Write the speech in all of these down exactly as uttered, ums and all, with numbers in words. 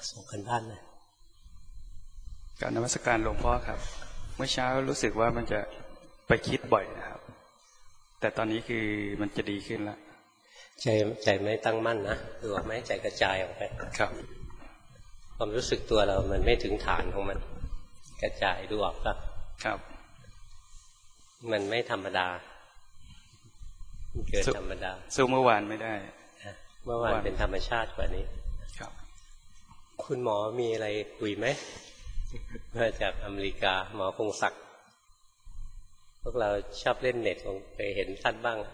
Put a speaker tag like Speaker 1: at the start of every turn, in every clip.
Speaker 1: ส่งกันบ้านเลย
Speaker 2: การนมัสการหลวงพ่อครับเมื่อเช้ารู้สึกว่ามันจะไปคิดบ่อยนะครับแต่ตอนนี้คือมันจะดีขึ้นแล้ว
Speaker 1: ใจใจไม่ตั้งมั่นนะดูออกไหมใจกระจายออกไป
Speaker 2: ครับ
Speaker 1: ความรู้สึกตัวเรามันไม่ถึงฐานของมันกระจายดูออกป่ะ
Speaker 2: ครับ
Speaker 1: มันไม่ธรรมดาเกิดธรรมดา
Speaker 2: สู้เมื่อวานไม่ได้
Speaker 1: เมื่อวานเป็นธรรมชาติกว่านี้
Speaker 2: ครับ
Speaker 1: คุณหมอมีอะไรคุยไหมมาจากอเมริกาหมอคงศักดิ์พวกเราชอบเล่นเน็ตคงไปเห็นท่านบ้าง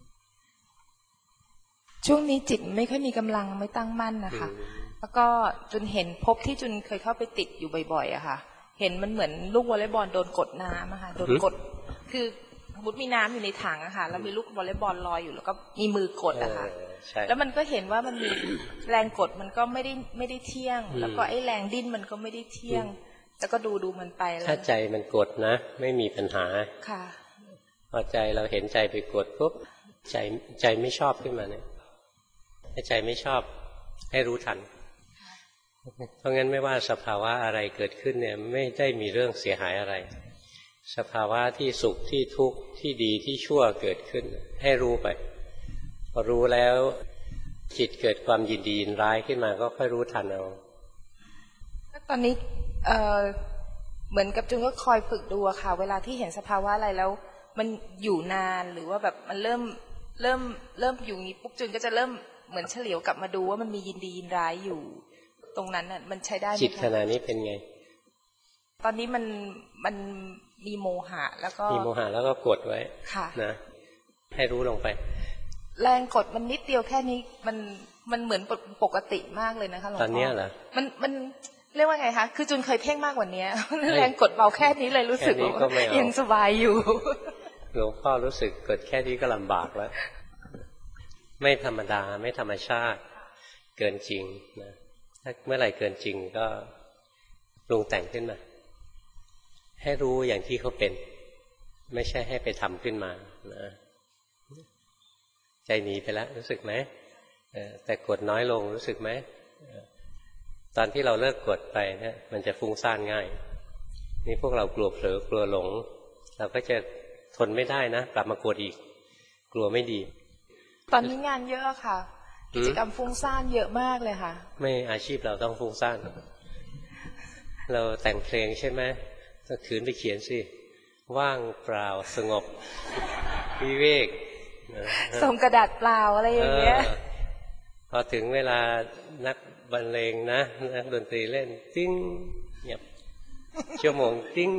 Speaker 3: ช่วงนี้จิตไม่ค่อยมีกำลังไม่ตั้งมั่นนะคะแล้วก็จนเห็นพบที่จุนเคยเข้าไปติดอยู่บ่อยๆอะค่ะเห็นมันเหมือนลูกวอลเลย์บอลโดนกดน้ำอะค่ะโดนกดคือสมมติมีน้ำอยู่ในถังอะค่ะแล้วมีลูกวอลเลย์บอลลอยอยู่แล้วก็มีมือกดอะค่ะแล้วมันก็เห็นว่ามันมีแรงกดมันก็ไม่ได้ไม่ได้เที่ยงแล้วก็ไอ้แรงดิ้นมันก็ไม่ได้เที่ยงแล้วก็ดูดูมันไปแล้ว
Speaker 1: ถ้าใจมันกดนะไม่มีปัญหา
Speaker 3: ค่ะ
Speaker 1: พอใจเราเห็นใจไปกดปุ๊บใจใจไม่ชอบขึ้นมาเนี่ยถ้าใจไม่ชอบให้รู้ทันเพราะงั้นไม่ว่าสภาวะอะไรเกิดขึ้นเนี่ยไม่ได้มีเรื่องเสียหายอะไรสภาวะที่สุขที่ทุกข์ที่ดีที่ชั่วเกิดขึ้นให้รู้ไปพอรู้แล้วจิตเกิดความยินดียินร้ายขึ้นมาก็ค่อยรู้ทันเอา
Speaker 3: ตอนนี้เอ่อเหมือนกับจุนก็คอยฝึกดูค่ะเวลาที่เห็นสภาวะอะไรแล้วมันอยู่นานหรือว่าแบบมันเริ่มเริ่มเริ่มอยู่นี้ปุ๊บจุนก็จะเริ่มเหมือนเฉลียวกลับมาดูว่ามันมียินดียินร้ายอยู่ตรงนั้นน่ะมันใช้ได้ไหม
Speaker 1: จิตขณะนี้เป็นไง
Speaker 3: ตอนนี้มันมันมีโมหะแล้วก็
Speaker 1: มีโมหะแล้วก็กดไว้นะให้รู้ลงไป
Speaker 3: แรงกดมันนิดเดียวแค่นี้มันมันเหมือนปกติมากเลยนะคะหลวงพ่อ
Speaker 1: ตอนนี้เหรอ
Speaker 3: มันมันเรียกว่าไงคะคือจุนเคยเพ่งมากกว่านี้แรงกดเบาแค่นี้เลยรู้สึกว่ายังสบายอยู่
Speaker 1: หลวงพ่อรู้สึกกดแค่นี้ก็ลำบากแล้วไม่ธรรมดาไม่ธรรมชาติเกินจริงนะถ้าเมื่อไหร่เกินจริงก็ปรุงแต่งขึ้นมาให้รู้อย่างที่เขาเป็นไม่ใช่ให้ไปทำขึ้นมานะใจหนีไปแล้วรู้สึกไหมแต่กดน้อยลงรู้สึกไหมตอนที่เราเลิกกดไปเนี่ยมันจะฟุ้งซ่านง่ายนี่พวกเรากลัวเผลอกลัวหลงเราก็จะทนไม่ได้นะกลับมากดอีกกลัวไม่ดี
Speaker 3: ตอนนี้งานเยอะค่ะกิจกรรมฟุ้งซ่านเยอะมากเลยค่ะ
Speaker 1: ไม่อาชีพเราต้องฟุ้งซ่านเราแต่งเพลงใช่ไหมถ้าขืนไปเขียนสิว่างเปล่าสงบวิเวก
Speaker 3: ส่งกระดาษเปล่าอะไรอย่างเงี้ย
Speaker 1: พอถึงเวลานักบรรเลงนะนักดนตรีเล่นติ้งเงียบชั่วโมงติ้ง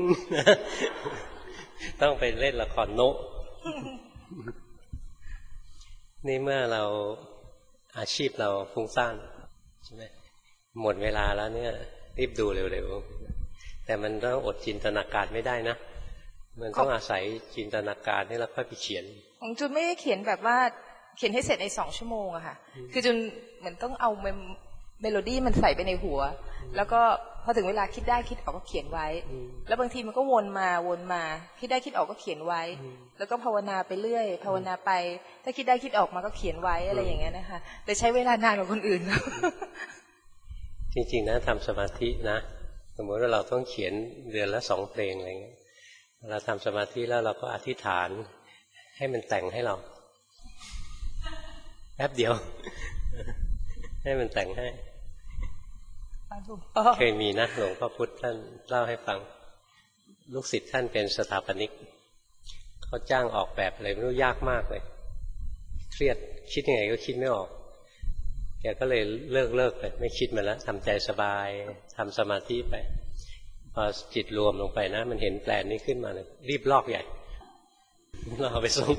Speaker 1: ต้องไปเล่นละครโนนี่เมื่อเราอาชีพเราฟุ้งซ่านใช่ไหมหมดเวลาแล้วเนี่ยรีบดูเร็วๆแต่มันต้องอดจินตนาการไม่ได้นะมันต้องอาศัยจินตนาการให้เราค่อยไปเขียน
Speaker 3: ของจุนไม่ได้เขียนแบบว่าเขียนให้เสร็จในสองชั่วโมงอะค่ะคือจุนเหมือนต้องเอาเมโลดี้มันใส่ไปในหัวแล้วก็พอถึงเวลาคิดได้คิดออกก็เขียนไว้แล้วบางทีมันก็วนมาวนมาคิดได้คิดออกก็เขียนไว้แล้วก็ภาวนาไปเรื่อยภาวนาไปถ้าคิดได้คิดออกมาก็เขียนไว้อะไรอย่างเงี้ยนะคะแต่ใช้เวลานานกว่าคนอื่น
Speaker 1: จริงๆนะทำสมาธินะสมมติว่าเราต้องเขียนเดือนละสองเพลงอะไรเงี้ยเราทำสมาธิแล้วเราก็อธิษฐานให้มันแต่งให้เราแป๊บเดียวให้มันแต่งให้เคยมีนะหลวงพ่อพุธท่านเล่าให้ฟังลูกศิษย์ท่านเป็นสถาปนิกเขาจ้างออกแบบอะไรไม่รู้ยากมากเลยเครียดคิดยังไงก็คิดไม่ออกแกก็เลยเลิกเลิกเลยไม่คิดมันแล้วทำใจสบายทำสมาธิไปพอจิตรวมลงไปนะมันเห็นแปลนนี้ขึ้นมาเลยรีบลอกใหญ่เราเอาไปส่ง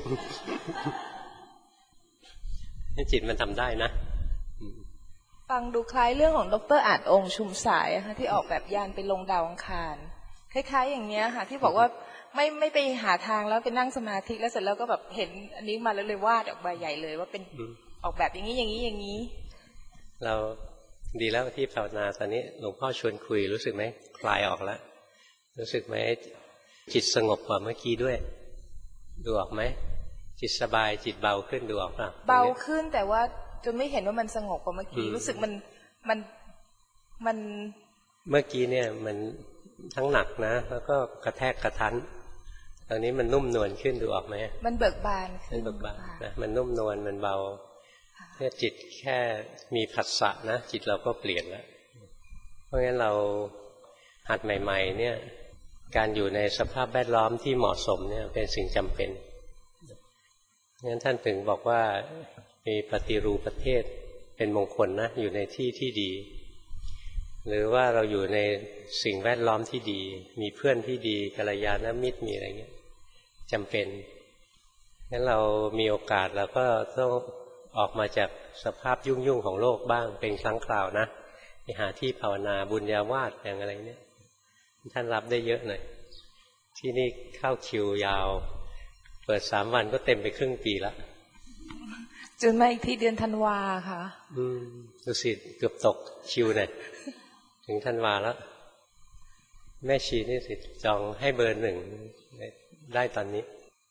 Speaker 1: ให้จิตมันทำได้นะ
Speaker 3: ฟังดูคล้ายเรื่องของดร.อาจองค์ชุมสายค่ะที่ออกแบบยานไปลงดาวอังคารคล้ายๆอย่างเนี้ยค่ะที่บอกว่าไม่ไม่ไปหาทางแล้วไปนั่งสมาธิแล้วเสร็จแล้วก็แบบเห็นอันนี้มาแล้วเลยวาดออกมาใหญ่เลยว่าเป็นออกแบบอย่างนี้อย่างนี้อย่างนี้
Speaker 1: เราดีแล้วที่ภาวนาตอนนี้หลวงพ่อชวนคุยรู้สึกไหมคลายออกแล้วรู้สึกไหมจิตสงบกว่าเมื่อกี้ด้วยดูออกไหมจิตสบายจิตเบาขึ้นดูออกป่ะ
Speaker 3: เบาขึ้นแต่ว่าจนไม่เห็นว่ามันสงบกว่าเมื่อกี้รู้สึกมันมันมัน
Speaker 1: เมื่อกี้เนี่ยมันทั้งหนักนะแล้วก็กระแทกกระทันตอนนี้มันนุ่มนวลขึ้นดูออกไหม
Speaker 3: มันเบิกบานขึ้น
Speaker 1: มันเบิกบานนะมันนุ่มนวลมันเบาแค่จิตแค่มีผัสสะนะจิตเราก็เปลี่ยนแล้วเพราะงั้นเราหัดใหม่ๆเนี่ยการอยู่ในสภาพแวดล้อมที่เหมาะสมเนี่ยเป็นสิ่งจำเป็นงั้นท่านถึงบอกว่ามีปฏิรูปประเทศเป็นมงคลนะอยู่ในที่ที่ดีหรือว่าเราอยู่ในสิ่งแวดล้อมที่ดีมีเพื่อนที่ดีกัลยาณมิตรมีอะไรเงี้ยจำเป็นงั้นเรามีโอกาสเราก็ต้องออกมาจากสภาพยุ่งๆของโลกบ้างเป็นครั้งคราวนะไปหาที่ภาวนาบุญญาวาสอย่างอะไรเนี่ยท่านรับได้เยอะหน่อยที่นี่เข้าคิวยาวเปิดสามวันก็เต็มไปครึ่งปีแล้ว
Speaker 3: จนมาอีกที่เดือนธันวาค่ะ
Speaker 1: อืมดูสิเกือบตกคิวเนี่ยถึงธันวาแล้วแม่ชีนี่สิจองให้เบอร์หนึ่งได้ตอนนี้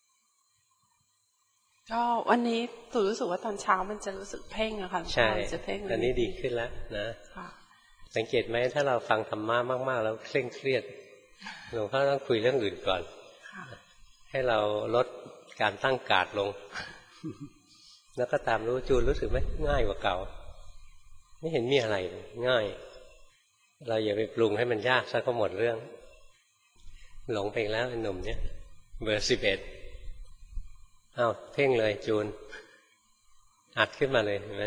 Speaker 4: ก็วันนี้ตู่รู้สึกว่าตอนเช้ามันจะรู้สึกเพ่งอะค่ะ
Speaker 1: ใช่ตอนนี้ดีขึ้นแล้วนะสังเกตไหมถ้าเราฟังธรรมะมากๆแล้วเคร่งเครียดหลวงพ่อต้องคุยเรื่องอื่นก่อนให้เราลดการตั้งการ์ดลงแล้วก็ตามรู้จูนรู้สึกไหมง่ายกว่าเก่าไม่เห็นมีอะไรง่ายเราอย่าไปปรุงให้มันยากซะก็หมดเรื่องหลงไปแล้วไอ้หนุ่มเนี่ยเบอร์สิบเอ็ดอ้าวเพ่งเลยจูนอัดขึ้นมาเลยเห็นไหม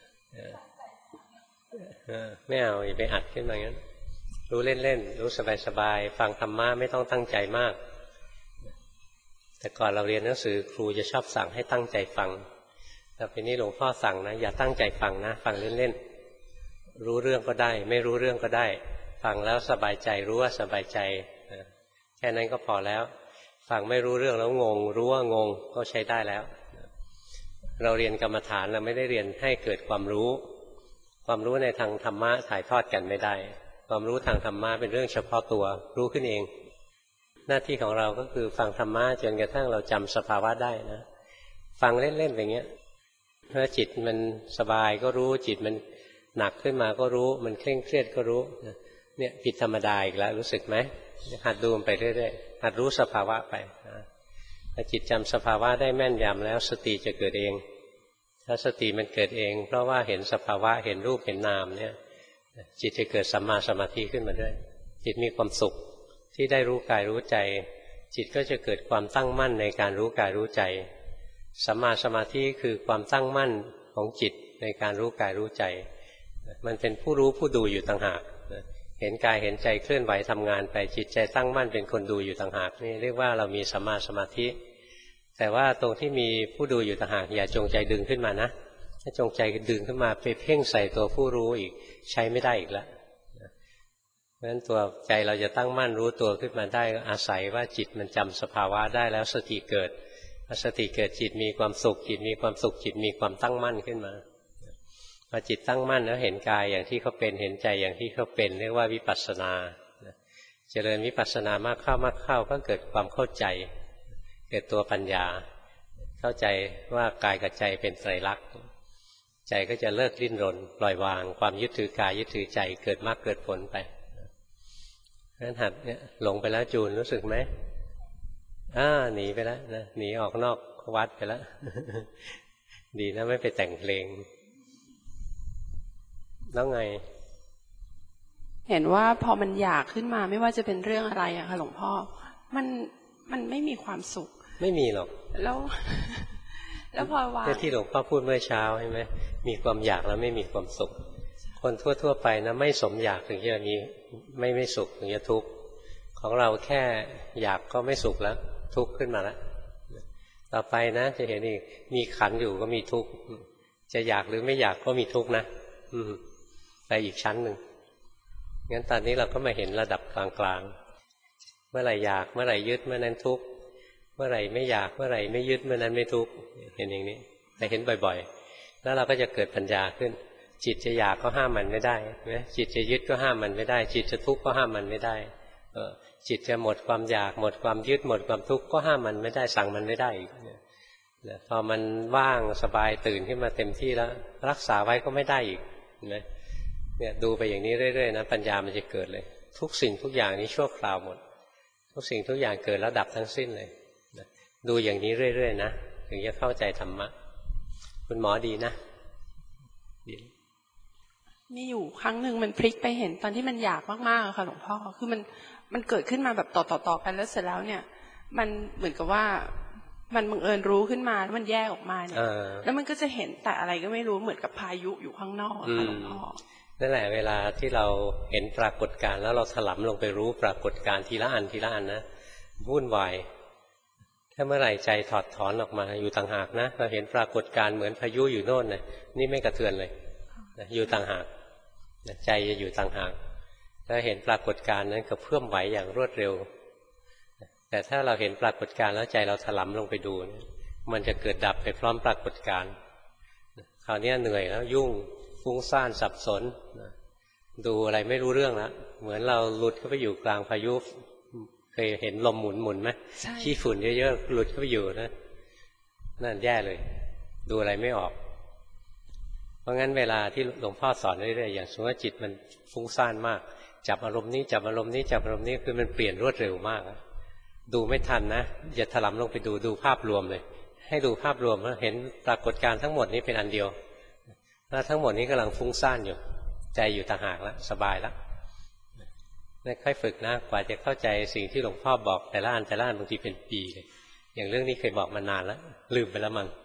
Speaker 1: ไม่เอาอย่าไปอัดขึ้นมางั้นรู้เล่นๆรู้สบายๆฟังธรรมะไม่ต้องตั้งใจมากแต่ก่อนเราเรียนหนังสือครูจะชอบสั่งให้ตั้งใจฟังแต่ปีนี้หลวงพ่อสั่งนะอย่าตั้งใจฟังนะฟังเล่นๆรู้เรื่องก็ได้ไม่รู้เรื่องก็ได้ฟังแล้วสบายใจรู้ว่าสบายใจแค่นั้นก็พอแล้วฟังไม่รู้เรื่องแล้วงงรู้ว่างงก็ใช้ได้แล้วเราเรียนกรรมฐานเราไม่ได้เรียนให้เกิดความรู้ความรู้ในทางธรรมะถ่ายทอดกันไม่ได้ความรู้ทางธรรมะเป็นเรื่องเฉพาะตัวรู้ขึ้นเองหน้าที่ของเราก็คือฟังธรรมะจนกระทั่งเราจำสภาวะได้นะฟังเล่นๆอย่างเงี้ยเมื่อจิตมันสบายก็รู้จิตมันหนักขึ้นมาก็รู้มันเคร่งเครียดก็รู้เนี่ยผิดธรรมดาอีกแล้วรู้สึกไหมหัดดูมันไปเรื่อยๆหัดรู้สภาวะไปถ้าจิตจำสภาวะได้แม่นยำแล้วสติจะเกิดเองถ้าสติมันเกิดเองเพราะว่าเห็นสภาวะเห็นรูปเห็นนามเนี่ยจิตจะเกิดสัมมาสมาธิขึ้นมาด้วยจิตมีความสุขที่ได้รู้กายรู้ใจจิตก็จะเกิดความตั้งมั่นในการรู้กายรู้ใจสัมมาสมาธิคือความตั้งมั่นของจิตในการรู้กายรู้ใจมันเป็นผู้รู้ผู้ดูอยู่ต่างหากเห็นกายเห็นใจเคลื่อนไหวทำงานไปจิตใจตั้งมั่นเป็นคนดูอยู่ต่างหากนี่เรียกว่าเรามีสัมมาสมาธิแต่ว่าตรงที่มีผู้ดูอยู่ต่างหากอย่าจงใจดึงขึ้นมานะถ้าจงใจดึงขึ้นมาไปเพ่งใส่ตัวผู้รู้อีกใช้ไม่ได้อีกแล้วเพราะฉะนั้นตัวใจเราจะตั้งมั่นรู้ตัวขึ้นมาได้อาศัยว่าจิตมันจำสภาวะได้แล้วสติเกิดพอสติเกิดจิตมีความสุขจิตมีความสุขจิตมีความตั้งมั่นขึ้นมาพอจิตตั้งมั่นแล้วเห็นกายอย่างที่เขาเป็นเห็นใจอย่างที่เขาเป็นเรียกว่าวิปัสสนาเจริญวิปัสสนามากเข้ามากเข้าก็เกิดความเข้าใจเกิดตัวปัญญาเข้าใจว่ากายกับใจเป็นไตรลักษณ์ใจก็จะเลิกดิ้นรนปล่อยวางความยึดถือกายยึดถือใจเกิดมากเกิดผลไปนั้นหัดเนี่ยหลงไปแล้วจูนรู้สึกไหมอ่าหนีไปแล้วนะหนีออกนอกวัดไปแล้ว ดีนะไม่ไปแต่งเพลงแล้วไง
Speaker 4: เห็นว่าพอมันอยากขึ้นมาไม่ว่าจะเป็นเรื่องอะไรอะค่ะหลวงพ่อมันมันไม่มีความสุข
Speaker 1: ไม่มีหรอก
Speaker 4: แล้วแล้วพอว่า
Speaker 1: ที่หลวงพ่อพูดเมื่อเช้าใช่ไหมมีความอยากแล้วไม่มีความสุขคนทั่วๆไปนะไม่สมอยากถึงจะมีไม่ไม่สุขถึงจะทุกข์ของเราแค่อยากก็ไม่สุขแล้วทุกข์ขึ้นมาแล้วต่อไปนะจะเห็นอีกมีขันอยู่ก็มีทุกข์จะอยากหรือไม่อยากก็มีทุกข์นะอืมไปอีกชั้นหนึ่งงั้นตอนนี้เราก็มาเห็นระดับกลางๆเมื่อไหร่อยากเมื่อไหร่ยึดเมื่อนั้นทุกข์เมื่อไหร่ไม่อยากเมื่อไหร่ไม่ยึดเมื่อนั้นไม่ทุกข์เห็นอย่างนี้แต่เห็นบ่อยๆแล้วเราก็จะเกิดปัญญาขึ้นจิตจะอยากก็ห้ามมันไม่ได้นะจิตจะยึดก็ห้ามมันไม่ได้จิตจะทุกข์ก็ห้ามมันไม่ได้เออจิตจะหมดความอยากหมดความยึดหมดความทุกข์ก็ห้ามมันไม่ได้สั่งมันไม่ได้อีกนะพอมันว่างสบายตื่นขึ้นมาเต็มที่แล้วรักษาไว้ก็ไม่ได้อีกนะเนี่ยดูไปอย่างนี้เรื่อยๆนะปัญญามันจะเกิดเลยทุกสิ่งทุกอย่างนี้ชั่วคราวหมดทุกสิ่งทุกอย่างเกิดแล้วดับทั้งสิ้นเลยนะดูอย่างนี้เรื่อยๆนะถึงจะเข้าใจธรรมะคุณหมอดีนะดี
Speaker 4: มีอยู่ครั้งหนึ่งมันพลิกไปเห็นตอนที่มันอยากมากๆค่ะหลวงพ่อคือมันมันเกิดขึ้นมาแบบต่อๆๆกันแล้วเสร็จแล้วเนี่ยมันเหมือนกับว่ามันบังเอิญรู้ขึ้นมาแล้วมันแยกออกมาเนี่ยแล้วมันก็จะเห็นแต่อะไรก็ไม่รู้เหมือนกับพายุอยู่ข้างนอกค่ะหลวงพ่อ
Speaker 1: นั่นแหละเวลาที่เราเห็นปรากฏการณ์แล้วเราถลำลงไปรู้ปรากฏการณ์ทีละอันทีละอันนะวุ่นวายถ้าเมื่อไหร่ใจถอดถอนออกมาอยู่ต่างหากนะเราเห็นปรากฏการณ์เหมือนพายุอยู่โน่นนะนี่ไม่กระเทือนเลยอยู่ต่างหากใจจะอยู่ต่างหากถ้าเห็นปรากฏการณ์นั้นก็เพิ่มไหวอย่างรวดเร็วแต่ถ้าเราเห็นปรากฏการณ์แล้วใจเราถลำลงไปดูมันจะเกิดดับไปพร้อมปรากฏการณ์คราวนี้เหนื่อยแล้วยุ่งฟุ้งซ่านสับสนดูอะไรไม่รู้เรื่องแล้วเหมือนเราหลุดเข้าไปอยู่กลางพายุเคยเห็นลมหมุนหมุนไหมขี้ฝุ่นเยอะๆหลุดเข้าไปอยู่นะนั่นแย่เลยดูอะไรไม่ออกเพราะงั้นเวลาที่หลวงพ่อสอนเรื่อยๆอย่างสมมติว่าจิตมันฟุ้งซ่านมากจับอารมณ์นี้จับอารมณ์นี้จับอารมณ์นี้คือมันเปลี่ยนรวดเร็วมากดูไม่ทันนะอย่าถลำลงไปดูดูภาพรวมเลยให้ดูภาพรวมแล้วเห็นปรากฏการณ์ทั้งหมดนี้เป็นอันเดียวแล้วทั้งหมดนี้กำลังฟุ้งซ่านอยู่ใจอยู่ต่างหากแล้วสบายแล้วนี่ค่อยฝึกนะกว่าจะเข้าใจสิ่งที่หลวงพ่อบอกแต่ละอันแต่ละอันบางทีเป็นปีเลยอย่างเรื่องนี้เคยบอกมานานแล้วลืมไปแล้วมั้ง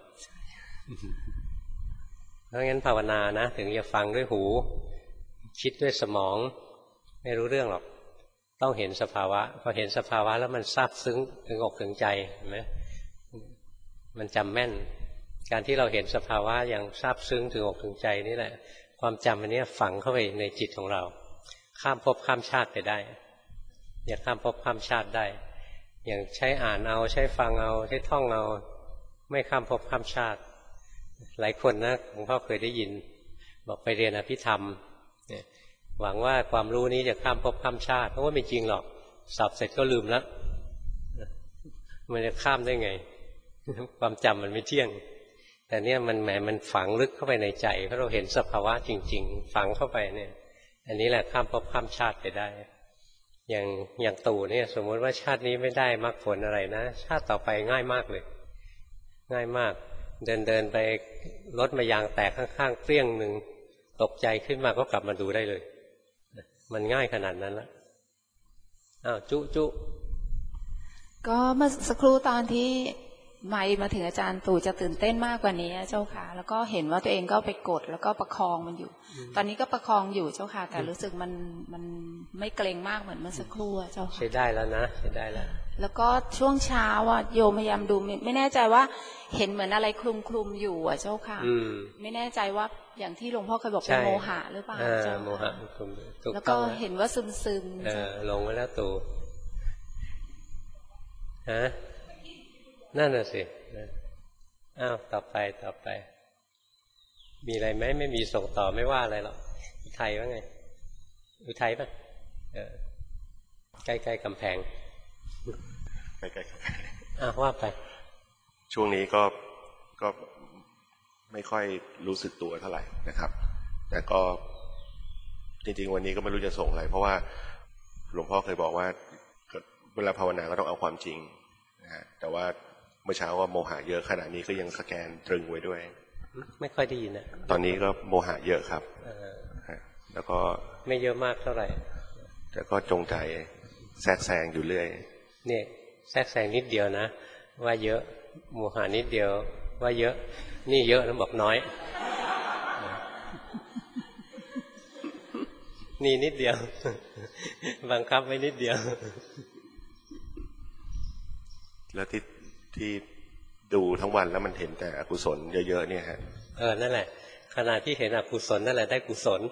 Speaker 1: เพราะงั้นภาวนานะถึงจะฟังด้วยหูคิดด้วยสมองไม่รู้เรื่องหรอกต้องเห็นสภาวะพอเห็นสภาวะแล้วมันซาบซึ้งถึงอกถึงใจเห็นไหมมันจำแม่นการที่เราเห็นสภาวะอย่างซาบซึ้งถึงอกถึงใจนี่แหละความจำอันนี้ฝังเข้าไปในจิตของเราข้ามภพข้ามชาติไปได้อย่าข้ามภพข้ามชาติได้อย่างใช้อ่านเอาใช้ฟังเอาใช้ท่องเอาไม่ข้ามภพข้ามชาติหลายคนนะหลวงพ่อเคยได้ยินบอกไปเรียนอภิธรรมเนี่ยหวังว่าความรู้นี้จะข้ามภพข้ามชาติเพราะว่าไม่จริงหรอกสอบเสร็จก็ลืมแล้วมันจะข้ามได้ไงความจำมันไม่เที่ยงแต่เนี่ยมันแหมมันฝังลึกเข้าไปในใจเพราะเราเห็นสภาวะจริงๆฝังเข้าไปเนี่ยอันนี้แหละข้ามภพข้ามชาติไปได้อย่างอย่างตู่เนี่ยสมมติว่าชาตินี้ไม่ได้มรรคผลอะไรนะชาติต่อไปง่ายมากเลยง่ายมากเดินเดินไปรถมายางแตกข้างๆเปรี้ยงหนึ่งตกใจขึ้นมาก็กลับมาดูได้เลยมันง่ายขนาดนั้นแล้วอ้าวจุจุ
Speaker 5: ก็เมื่อสักครู่ตอนที่ไม่มาถึงอาจารย์ตู่จะตื่นเต้นมากกว่านี้เจ้าค่ะแล้วก็เห็นว่าตัวเองก็ไปกดแล้วก็ประคองมันอยู่ตอนนี้ก็ประคองอยู่เจ้าค่ะแต่รู้สึกมันมันไม่เกรงมากเหมือนเมื่อสักครู่เจ้าค่ะ
Speaker 1: ใช้ได้แล้วนะใช้ได้แล้ว
Speaker 5: แล้วก็ช่วงเช้าอ่ะโยมพยายามดูไม่แน่ใจว่าเห็นเหมือนอะไรคลุมคลุมอยู่อ่ะเจ้าค่ะไม่แน่ใจว่าอย่างที่หลวงพ่อเคยบอกเป็นโมหะหรือเปล่าเจ้าโมหะคลุมแล้วก็เห็นว่าซึมซึม
Speaker 1: ลงไว้แล้วตู่ฮะนั่นน่ะสิอ้าวต่อไปต่อไปมีอะไรไหมไม่มีส่งต่อไม่ว่าอะไรหรอกอุทัยว่าไงอุทัยป่ะเออใกล้ๆกำแพง
Speaker 6: ใกล้ๆกำแพง
Speaker 1: อ้าวว่าไป
Speaker 6: ช่วงนี้ก็ก็ไม่ค่อยรู้สึกตัวเท่าไหร่นะครับแต่ก็จริงๆวันนี้ก็ไม่รู้จะส่งอะไรเพราะว่าหลวงพ่อเคยบอกว่าเวลาภาวนาก็ต้องเอาความจริงนะฮะแต่ว่าเมื่อเช้าว่าโมหะเยอะขนาดนี้ก็ยังสแกนตรึงไว้ด้วย
Speaker 1: ไม่ค่อยได้ยินนะ
Speaker 6: ตอนนี้ก็โมหะเยอะครับแล้วก็
Speaker 1: ไม่เยอะมากเท่าไหร่
Speaker 6: แต่ก็จงใจแทรกแซงอยู่เรื่อย
Speaker 1: เนี่ยแทรกแซงนิดเดียวนะว่าเยอะโมหะนิดเดียวว่าเยอะนี่เยอะแล้วบอกน้อยนี่นิดเดียวบังคับไว้นิดเดียว
Speaker 6: แล้วที่ที่ดูทั้งวันแล้วมันเห็นแต่อกุศลเยอะๆเนี่ยฮะ
Speaker 1: เออนั่นแหละขณะที่เห็นอกุศลนั่นแหละได้กุศล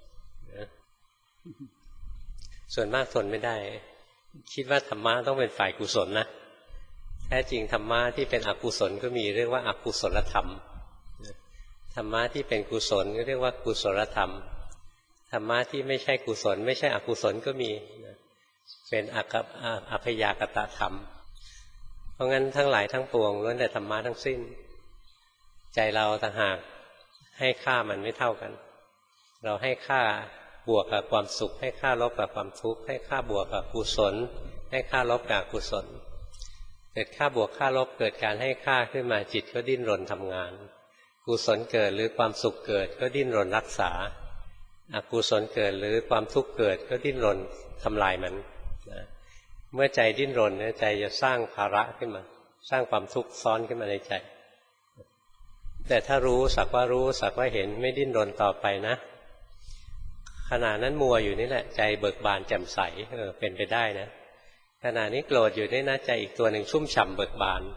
Speaker 1: ส่วนมากทนไม่ได้คิดว่าธรรมะต้องเป็นฝ่ายกุศลนะแท้จริงธรรมะที่เป็นอกุศลก็มีเรียกว่าอกุศลธรรมธรรมะที่เป็นกุศลก็เรียกว่ากุศลธรรมธรรมะที่ไม่ใช่กุศลไม่ใช่อกุศลก็มีเป็นอัพยากตธรรมเพราะงั้นทั้งหลายทั้งปวงล้วนแต่ธรรมะทั้งสิ้นใจเราต่างหากให้ค่ามันไม่เท่ากันเราให้ค่าบวกกับความสุขให้ค่าลบกับความทุกข์ให้ค่าบวกกับกุศลให้ค่าลบกับอกุศลเกิดค่าบวกค่าลบเกิดการให้ค่าขึ้นมาจิตก็ดิ้นรนทำงานกุศลเกิดหรือความสุขเกิดก็ดิ้นรนรักษาอกุศลเกิดหรือความทุกข์เกิดก็ดิ้นรนทำลายมันนะเมื่อใจดิ้นรนเนี่ยใจจะสร้างภาระขึ้นมาสร้างความทุกข์ซ้อนขึ้นมาในใจแต่ถ้ารู้สักว่ารู้สักว่าเห็นไม่ดิ้นรนต่อไปนะขณะนั้นมัวอยู่นี่แหละใจเบิกบานแจ่มใสเออเป็นไปได้นะขณะนี้โกรธอยู่นี่นะใจอีกตัวหนึ่งชุ่มฉ่ำเบิกบาน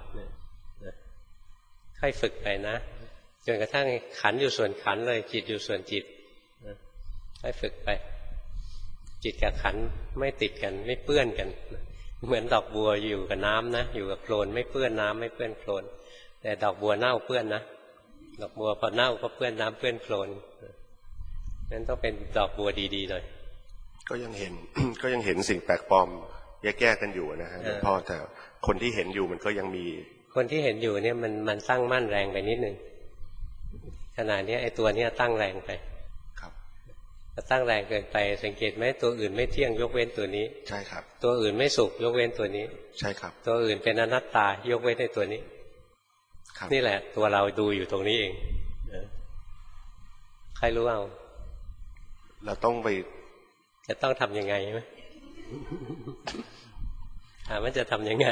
Speaker 1: ค่อยฝึกไปนะจนกระทั่งขันอยู่ส่วนขันเลยจิตอยู่ส่วนจิตค่อยฝึกไปจิตกับขันไม่ติดกันไม่เปื้อนกันเหมือนดอกบัวอยู่กับน้ำนะอยู่กับโคลนไม่เปื้อนน้ำไม่เปื้อนโคลนแต่ดอกบัวเน่าเปื้อนนะดอกบัวพอเน่าก็เปื้อนน้ำเปื้อนโคลนนั้นต้องเป็นดอกบัวดีๆหน่อย
Speaker 6: ก็ยังเห็น ก็ยังเห็นสิ่งแปลกปลอมแยกๆกันอยู่นะฮะหลวงพ่อแต่คนที่เห็นอยู่มันก็ยังมี
Speaker 1: คนที่เห็นอยู่เนี่ยมันมันตั้งมั่นแรงไปนิดนึงขณะนี้ไอ้ตัวเนี้ยตั้งแรงไป
Speaker 6: ครับ
Speaker 1: ถ้าตั้งแรงเกินไปสังเกตไหมตัวอื่นไม่เที่ยงยกเว้นตัวนี้
Speaker 6: ใช่ครับ
Speaker 1: ตัวอื่นไม่สุขยกเว้นตัวนี้
Speaker 6: ใช่ครับ
Speaker 1: ตัวอื่นเป็นอนัตตายกเว้นในตัวนี้นี่แหละตัวเราดูอยู่ตรงนี้เองใครรู้เอา
Speaker 6: เราต้องไป
Speaker 1: จะต้องทำยังไงไหมถามว่าจะทำยังไง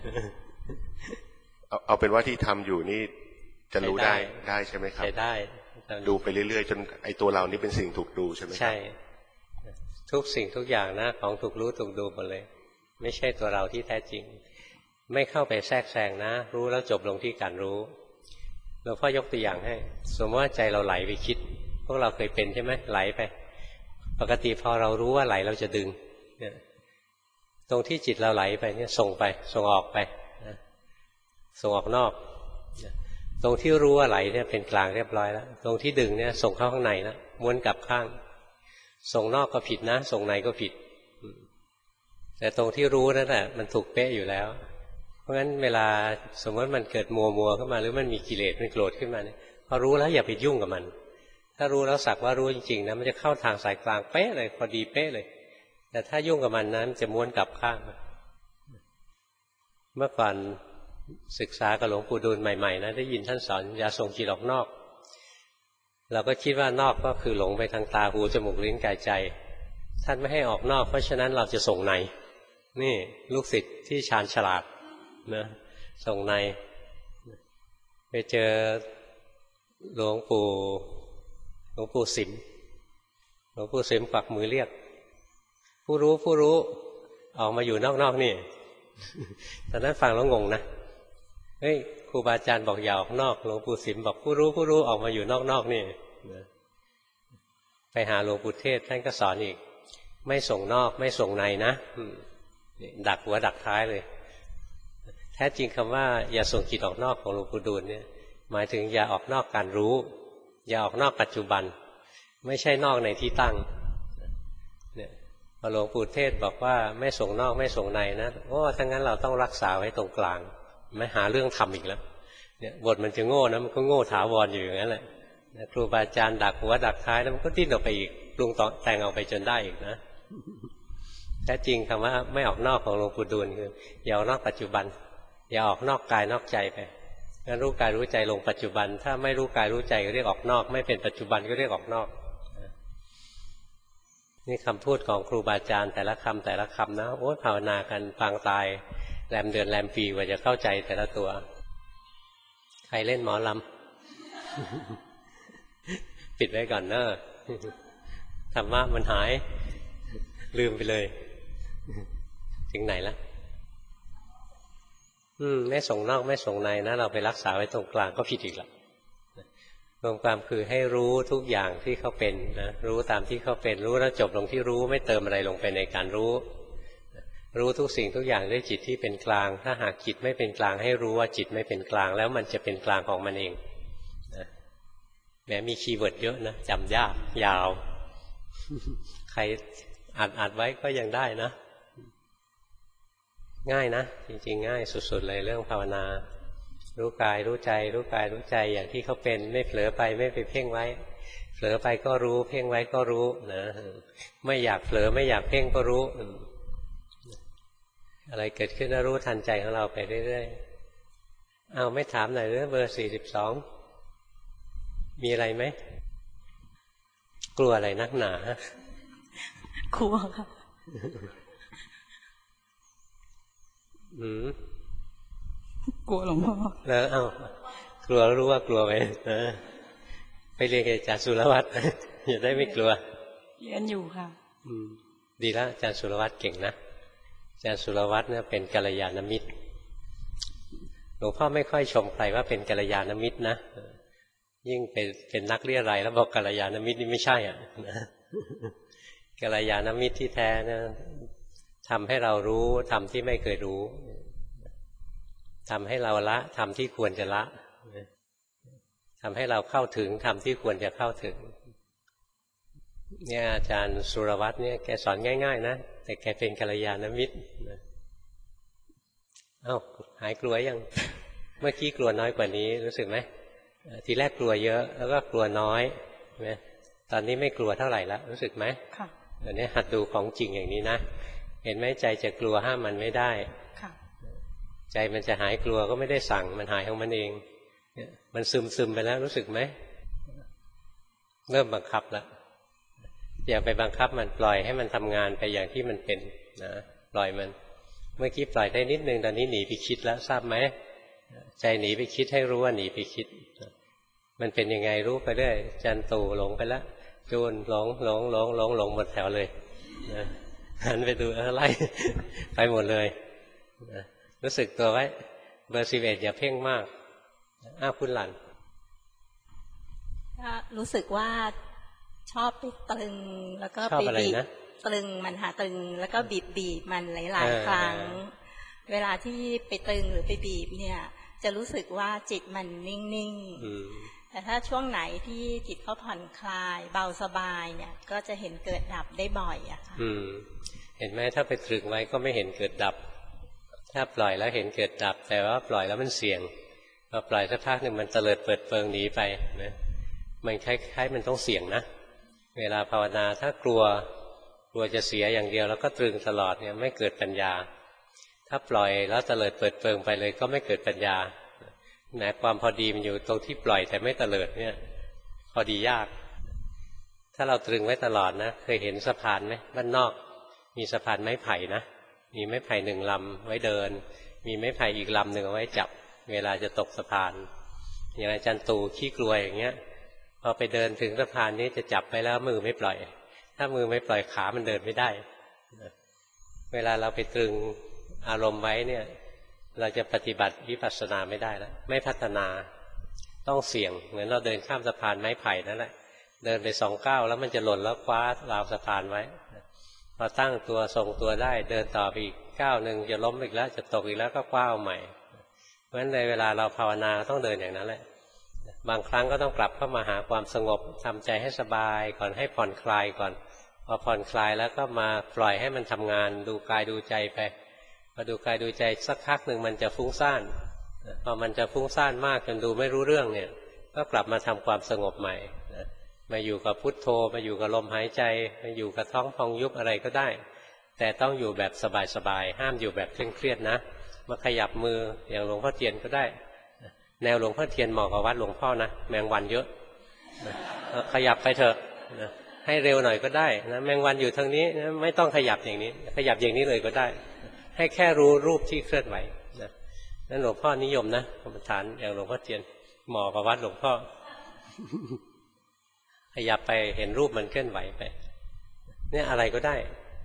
Speaker 6: เอาเอาเป็นว่าที่ทำอยู่นี่จะรู้ได้ได้ใช่ไหมครับ
Speaker 1: ใช่ได้
Speaker 6: ดูไปเรื่อยๆจนไอตัวเรานี่เป็นสิ่งถูกดูใช่ไหม
Speaker 1: ใช่ทุกสิ่งทุกอย่างนะของถูกรู้ถูกดูหมดเลยไม่ใช่ตัวเราที่แท้จริงไม่เข้าไปแทรกแซงนะรู้แล้วจบลงที่การรู้หลวงพ่อยกตัวอย่างให้สมมติว่าใจเราไหลไปคิดพวกเราเคยเป็นใช่ไหมไหลไปปกติพอเรารู้ว่าไหลเราจะดึงเนี่ยตรงที่จิตเราไหลไปเนี่ยส่งไปส่งออกไปส่งออกนอกตรงที่รู้ว่าไหลเนี่ยเป็นกลางเรียบร้อยแล้วตรงที่ดึงเนี่ยส่งเข้าข้างในแล้วม้วนกลับข้างส่งนอกก็ผิดนะส่งในก็ผิดแต่ตรงที่รู้นั่นแหละมันถูกเป๊ะอยู่แล้วเพราะฉะนั้นเวลาสมมติมันเกิดมัวมัวขึ้นมาหรือมันมีกิเลสมันโกรธขึ้นมาเนี่ยพอรู้แล้วอย่าไปยุ่งกับมันถ้ารู้แล้วสักว่ารู้จริงๆนะมันจะเข้าทางสายกลางเป๊ะเลยพอดีเป๊ะเลยแต่ถ้ายุ่งกับมันนั้นจะม้วนกลับข้างเมื่อก่อนศึกษากับหลวงปู่ดูลใหม่ๆนะได้ยินท่านสอนอย่าส่งจิตออกนอกเราก็คิดว่านอกก็คือหลงไปทางตาหูจมูกลิ้นกายใจท่านไม่ให้ออกนอกเพราะฉะนั้นเราจะส่งในนี่ลูกศิษย์ที่ชาญฉลาดนะส่งในไปเจอหลวงปู่หลวงปู่สิมหลวงปู่สิมปักมือเรียกผู้รู้ผู้รู้ออกมาอยู่นอกๆนี่ตอนนั้นฟังแล้วงงนะเฮ้ยครูบาอาจารย์บอกอย่าออกนอกหลวงปู่สิมบอกผู้รู้ผู้รู้ออกมาอยู่นอกๆนี่ไปหาหลวงปู่เทศท่านก็สอนอีกไม่ส่งนอกไม่ส่งในนะดักหัวดักท้ายเลยแท้จริงคำว่าอย่าส่งจิตออกนอกของหลวงปู่ดูลเนี่ยหมายถึงอย่าออกนอกการรู้อย่าออกนอกปัจจุบันไม่ใช่นอกในที่ตั้งเนี่ยพอหลวงปู่เทศบอกว่าไม่ส่งนอกไม่ส่งในนะโอ้ถ้างั้นเราต้องรักษาไว้ตรงกลางไม่หาเรื่องทำอีกแล้วเนี่ยบทมันจะโง่นะมันก็โง่ถาวรอยู่อย่างนั้นแหละครูบาอาจารย์ดักหัวดักท้ายแล้วมันก็ดิ้นออกไปอีกปรุงแต่งออกไปจนได้อีกนะแท้จริงคำว่าไม่ออกนอกของหลวงปู่ดูลคืออย่าออกนอกปัจจุบันอย่าออกนอกกายนอกใจไปงั้นรู้กายรู้ใจลงปัจจุบันถ้าไม่รู้กายรู้ใจก็เรียกออกนอกไม่เป็นปัจจุบันก็เรียกออกนอกนี่คำพูดของครูบาอาจารย์แต่ละคำแต่ละคำนะโอ้ภาวนากันปางตายแรมเดือนแรมปีกว่าจะเข้าใจแต่ละตัวใครเล่นหมอลำ ปิดไว้ก่อนเนอะธรรมะมันหายลืมไปเลยถึงไหนละอืมไม่ส่งนอกไม่ส่งในนะเราไปรักษาไว้ตรงกลางก็ผิดอีกละรวมความคือให้รู้ทุกอย่างที่เขาเป็นนะรู้ตามที่เขาเป็นรู้แล้วจบลงที่รู้ไม่เติมอะไรลงไปในการรู้รู้ทุกสิ่งทุกอย่างด้วยจิตที่เป็นกลางถ้าหากจิตไม่เป็นกลางให้รู้ว่าจิตไม่เป็นกลางแล้วมันจะเป็นกลางของมันเองนะแม้มีคีย์เวิร์ดเยอะนะจำยากยาว ใครอ่านอ่านไว้ก็ยังได้นะง่ายนะจริงๆง่ายสุดๆเลยเรื่องภาวนารู้กายรู้ใจรู้กายรู้ใจอย่างที่เขาเป็นไม่เผลอไปไม่ไปเพ่งไว้เผลอไปก็รู้เพ่งไว้ก็รู้นะไม่อยากเผลอไม่อยากเพ่งก็รู้อะไรเกิดขึ้นก็รู้ทันใจของเราไปเรื่อยๆเอาไม่ถามหน่อยเรื่องเบอร์สี่สิบสองมีอะไรไหมกลัวอะไรนักหนาก
Speaker 7: ลัวค่ะ
Speaker 1: อืม
Speaker 7: กลัวหลวงพ่อ
Speaker 1: แล้วเอ้ากลัวรู้ว่ากลัวไปนะไปเรียนกับอาจารย์สุรวัตรอย่าได้ไม่กลัว
Speaker 7: เรียนอยู่ค่ะ
Speaker 1: อืมดีแล้วอาจารย์สุรวัตรเก่งนะอาจารย์สุรวัตรเนี่ยเป็นกัลยาณมิตรหลวงพ่อไม่ค่อยชมใครว่าเป็นกัลยาณมิตรนะยิ่งเป็นเป็นนักเรียรัยแล้วบอกกัลยาณมิตรนี่ไม่ใช่อ่ะนะกัลยาณมิตรที่แท้นะทำให้เรารู้ทำที่ไม่เคยรู้ทำให้เราละทำที่ควรจะละทำให้เราเข้าถึงทำที่ควรจะเข้าถึงเนี่ยอาจารย์สุรวัตรเนี่ยแกสอนง่ายๆนะแต่แกเป็นกัลยาณมิตรเอ้าหายกลัวยังเมื่อกี้กลัวน้อยกว่านี้รู้สึกไหมทีแรกกลัวเยอะแล้วก็กลัวน้อยไหมตอนนี้ไม่กลัวเท่าไหร่แล้วรู้สึกไหมค่ะเดี๋ยวนี้หัดดูของจริงอย่างนี้นะเห็นไหมใจจะกลัวห้ามมันไม่ได้ค่ะใจมันจะหายกลัวก็ไม่ได้สั่งมันหายของมันเองมันซึมซึมไปแล้วรู้สึกไหมเริ่มบังคับแล้วอย่าไปบังคับมันปล่อยให้มันทำงานไปอย่างที่มันเป็นนะปล่อยมันเมื่อกี้ปล่อยได้นิดนึงตอนนี้หนีไปคิดแล้วทราบไหมใจหนีไปคิดให้รู้ว่าหนีไปคิดมันเป็นยังไงรู้ไปเรื่อยจันตูหลงไปแล้วจูนหลงหลงหลงหลงหลงหมดแถวเลยนะหันไปดูอะไรไปหมดเลยนะรู้สึกตัวไว้เบอร์สิบเอ็ดอย่าเพ่งมากอ้าวคุณหลัน
Speaker 7: ก็รู้สึกว่าชอบไปตรึงแล้วก็ไปบีบตรึงมันหาตรึงแล้วก็บีบบีบมันหลายๆครั้งเวลาที่ไปตรึงหรือไปบีบเนี่ยจะรู้สึกว่าจิตมันนิ่งๆแต่ถ้าช่วงไหนที่จิตเขาผ่อนคลายเบาสบายเนี่ยก็จะเห็นเกิดดับได้บ่อยอะค่ะ
Speaker 1: เห็นไหมถ้าไปตรึงไว้ก็ไม่เห็นเกิดดับถ้าปล่อยแล้วเห็นเกิดดับแต่ว่าปล่อยแล้วมันเสี่ยงพอปล่อยสักพักหนึ่งมันเตลิดเปิดเปิงหนีไปนะมันคล้ายๆมันต้องเสี่ยงนะเวลาภาวนาถ้ากลัวกลัวจะเสียอย่างเดียวแล้วก็ตรึงตลอดเนี่ยไม่เกิดปัญญาถ้าปล่อยแล้วเตลิดเปิดเปิงไปเลยก็ไม่เกิดปัญญาแม้ความพอดีมันอยู่ตรงที่ปล่อยแต่ไม่เตลิดเนี่ยพอดียากถ้าเราตรึงไว้ตลอดนะเคยเห็นสะพานไหมบ้านนอกมีสะพานไม้ไผ่นะมีไม้ไผ่หนึ่งลำไว้เดินมีไม้ไผ่อีกลำหนึ่งเอาไว้จับเวลาจะตกสะพานอย่างอาจารย์ตู่ขี้กลัวอย่างเงี้ยพอไปเดินถึงสะพานนี้จะจับไปแล้วมือไม่ปล่อยถ้ามือไม่ปล่อยขามันเดินไม่ได้เวลาเราไปตรึงอารมณ์ไว้เนี่ยเราจะปฏิบัติวิปัสสนาไม่ได้แล้วไม่พัฒนาต้องเสี่ยงเหมือนเราเดินข้ามสะพานไม้ไผ่นั่นแหละเดินไปสองก้าวแล้วมันจะหล่นแล้วคว้าราวสะพานไว้พอตั้งตัวทรงตัวได้เดินต่อไปอีกก้าวหนึ่งจะล้มอีกแล้วจะตกอีกแล้วก็คว้าเอาใหม่เพราะฉะนั้นในเวลาเราภาวนาต้องเดินอย่างนั้นแหละบางครั้งก็ต้องกลับเข้ามาหาความสงบทำใจให้สบายก่อนให้ผ่อนคลายก่อนพอผ่อนคลายแล้วก็มาปล่อยให้มันทำงานดูกายดูใจไปพอดูกายดูใจสักพักหนึ่งมันจะฟุ้งซ่านพอมันจะฟุ้งซ่านมากจนดูไม่รู้เรื่องเนี่ยก็กลับมาทำความสงบใหม่มาอยู่กับพุทโธมาอยู่กับลมหายใจมาอยู่กับท้องพองยุบอะไรก็ได้แต่ต้องอยู่แบบสบายๆห้ามอยู่แบบเคร่งเครียดนะมาขยับมืออย่างหลวงพ่อเทียนก็ได้แนวหลวงพ่อเทียนเหมาะกับวัดหลวงพ่อนะแมงวันเยอะขยับไปเถอะให้เร็วหน่อยก็ได้นะแมงวันอยู่ทางนี้ไม่ต้องขยับอย่างนี้ขยับอย่างนี้เลยก็ได้ให้แค่รู้รูปที่เคลื่อนไหวนะนั่นหลวงพ่อนิยมนะกรรมฐานอย่างหลวงพ่อเทียนเหมาะกับวัดหลวงพ่อขยับไปเห็นรูปมันเคลื่อนไหวไปเนี่ยอะไรก็ได้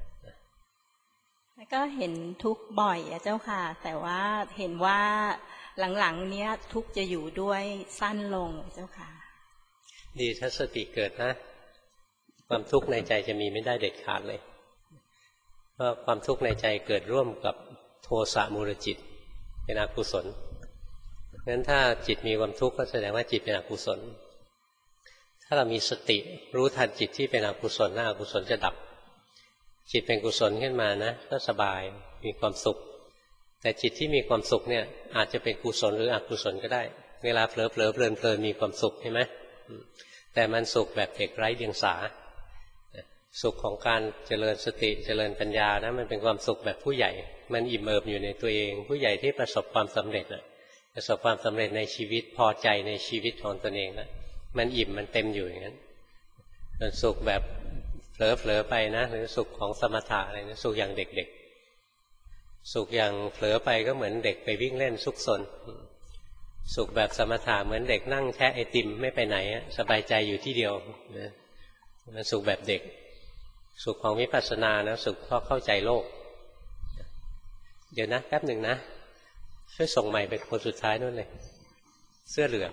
Speaker 7: แล้วก็เห็นทุกข์บ่อยอะเจ้าค่ะแต่ว่าเห็นว่าหลังๆเนี้ยทุกข์จะอยู่ด้วยสั้นลงเจ้าค่ะ
Speaker 1: ดีถ้าสติเกิดนะความทุกข์ในใจจะมีไม่ได้เด็ดขาดเลยเพราะความทุกข์ในใจเกิดร่วมกับโทสะมูลจิตเป็นอกุศลงั้นถ้าจิตมีความทุกข์ก็แสดงว่าจิตเป็นอกุศลถ้าเรามีสติรู้ทันจิตที่เป็นอกุศลนะอกุศลจะดับจิตเป็นกุศลขึ้นมานะก็สบายมีความสุขแต่จิตที่มีความสุขเนี่ยอาจจะเป็นกุศลหรืออกุศลก็ได้เวลาเผลอเผลอเพลินเพลินมีความสุขใช่ไหมแต่มันสุขแบบเด็กไร้เดียงสาสุขของการเจริญสติเจริญปัญญานะมันเป็นความสุขแบบผู้ใหญ่มันอิ่มเอิบอยู่ในตัวเองผู้ใหญ่ที่ประสบความสำเร็จนะประสบความสำเร็จในชีวิตพอใจในชีวิตของตนเองนะมันอิ่มมันเต็มอยู่อย่างนั้นมันสุขแบบเผลอๆไปนะหรือสุขของสมถะอะไรนะสุขอย่างเด็กๆสุขอย่างเผลอไปก็เหมือนเด็กไปวิ่งเล่นซุกซนสุขแบบสมถะเหมือนเด็กนั่งแช่ไอติมไม่ไปไหนสบายใจอยู่ที่เดียวนะมันสุขแบบเด็กสุขของวิปัสสนานะสุขเพราะเข้าใจโลกเดี๋ยวนะแป๊บหนึ่งนะช่วยส่งใหม่เป็นคนสุดท้ายนู่นเลยเสื้อเหลือง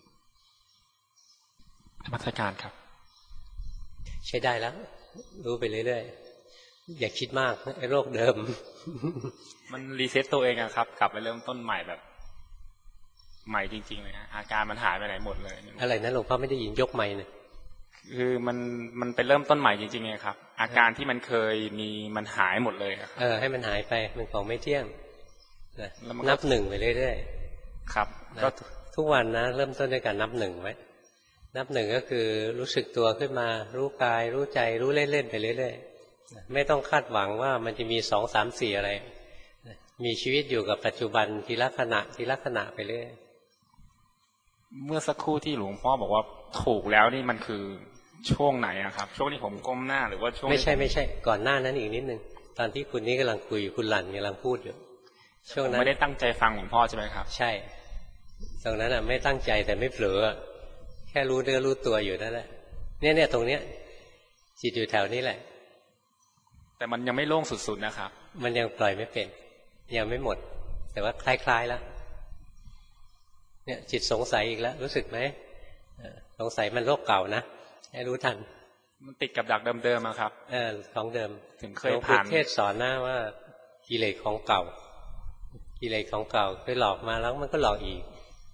Speaker 8: ธรรมการครับ
Speaker 1: ใช้ได้แล้วรู้ไปเรื่อยๆอย่าคิดมากไอ้โรคเดิม
Speaker 8: มันรีเซ็ตตัวเองอะครับกลับไปเริ่มต้นใหม่แบบใหม่จริงๆเลยฮะอาการมันหายไปไหนหมดเลย
Speaker 1: อะไรนะหลวงพ่อไม่ได้ยินยกไมค์เนี่ย
Speaker 8: คือมันมันเป็นเริ่มต้นใหม่จริงๆไงครับอาการที่มันเคยมีมันหายหมดเลยครับ
Speaker 1: เออให้มันหายไปมันของไม่เที่ยงนับหนึ่งไปเรื่อย
Speaker 8: ๆครับก็
Speaker 1: ทุกวันนะเริ่มต้นด้วยการนับหนึ่งไว้นับหนึ่งก็คือรู้สึกตัวขึ้นมารู้กายรู้ใจรู้เล่นๆไปเรื่อยๆไม่ต้องคาดหวังว่ามันจะมีสองสามสี่อะไรมีชีวิตอยู่กับปัจจุบันทีละขณะทีละขณะไปเรื่อย
Speaker 8: เมื่อสักครู่ที่หลวงพ่อบอกว่าถูกแล้วนี่มันคือช่วงไหนอะครับช่วงที่ผมก้มหน้าหรือว่าช่วง
Speaker 1: ไม่ใช่ไม่ใช่ก่อนหน้านั้นอีกนิดนึงตอนที่คุณนี่กำลังคุยคุณหลั่นกำลังพูดอยู่
Speaker 8: ช่วงนั้นไม่ได้ตั้งใจฟังหลวงพ่อใช่ไหมครับ
Speaker 1: ใช่ตรงนั้นอ่ะไม่ตั้งใจแต่ไม่เผลอแค่รู้เนื้อรู้ตัวอยู่นั่นแหละเนี่ยเนี่ยตรงเนี้ยจิตอยู่แถวนี้แหละ
Speaker 8: แต่มันยังไม่โล่งสุดๆนะครับ
Speaker 1: มันยังปล่อยไม่เป็นยังไม่หมดแต่ว่าคล้ายๆแล้วเนี่ยจิตสงสัยอีกแล้วรู้สึกไหมสงสัยมันโรคเก่านะให้รู้ทัน
Speaker 8: มันติดกับดักเดิมๆครับ
Speaker 1: เออของเดิม
Speaker 8: ถึงเคยผ่าน
Speaker 1: เทศสอนหน้าว่ากิเลสของเก่ากิเลสของเก่าไปหลอกมาแล้วมันก็หลอกอีก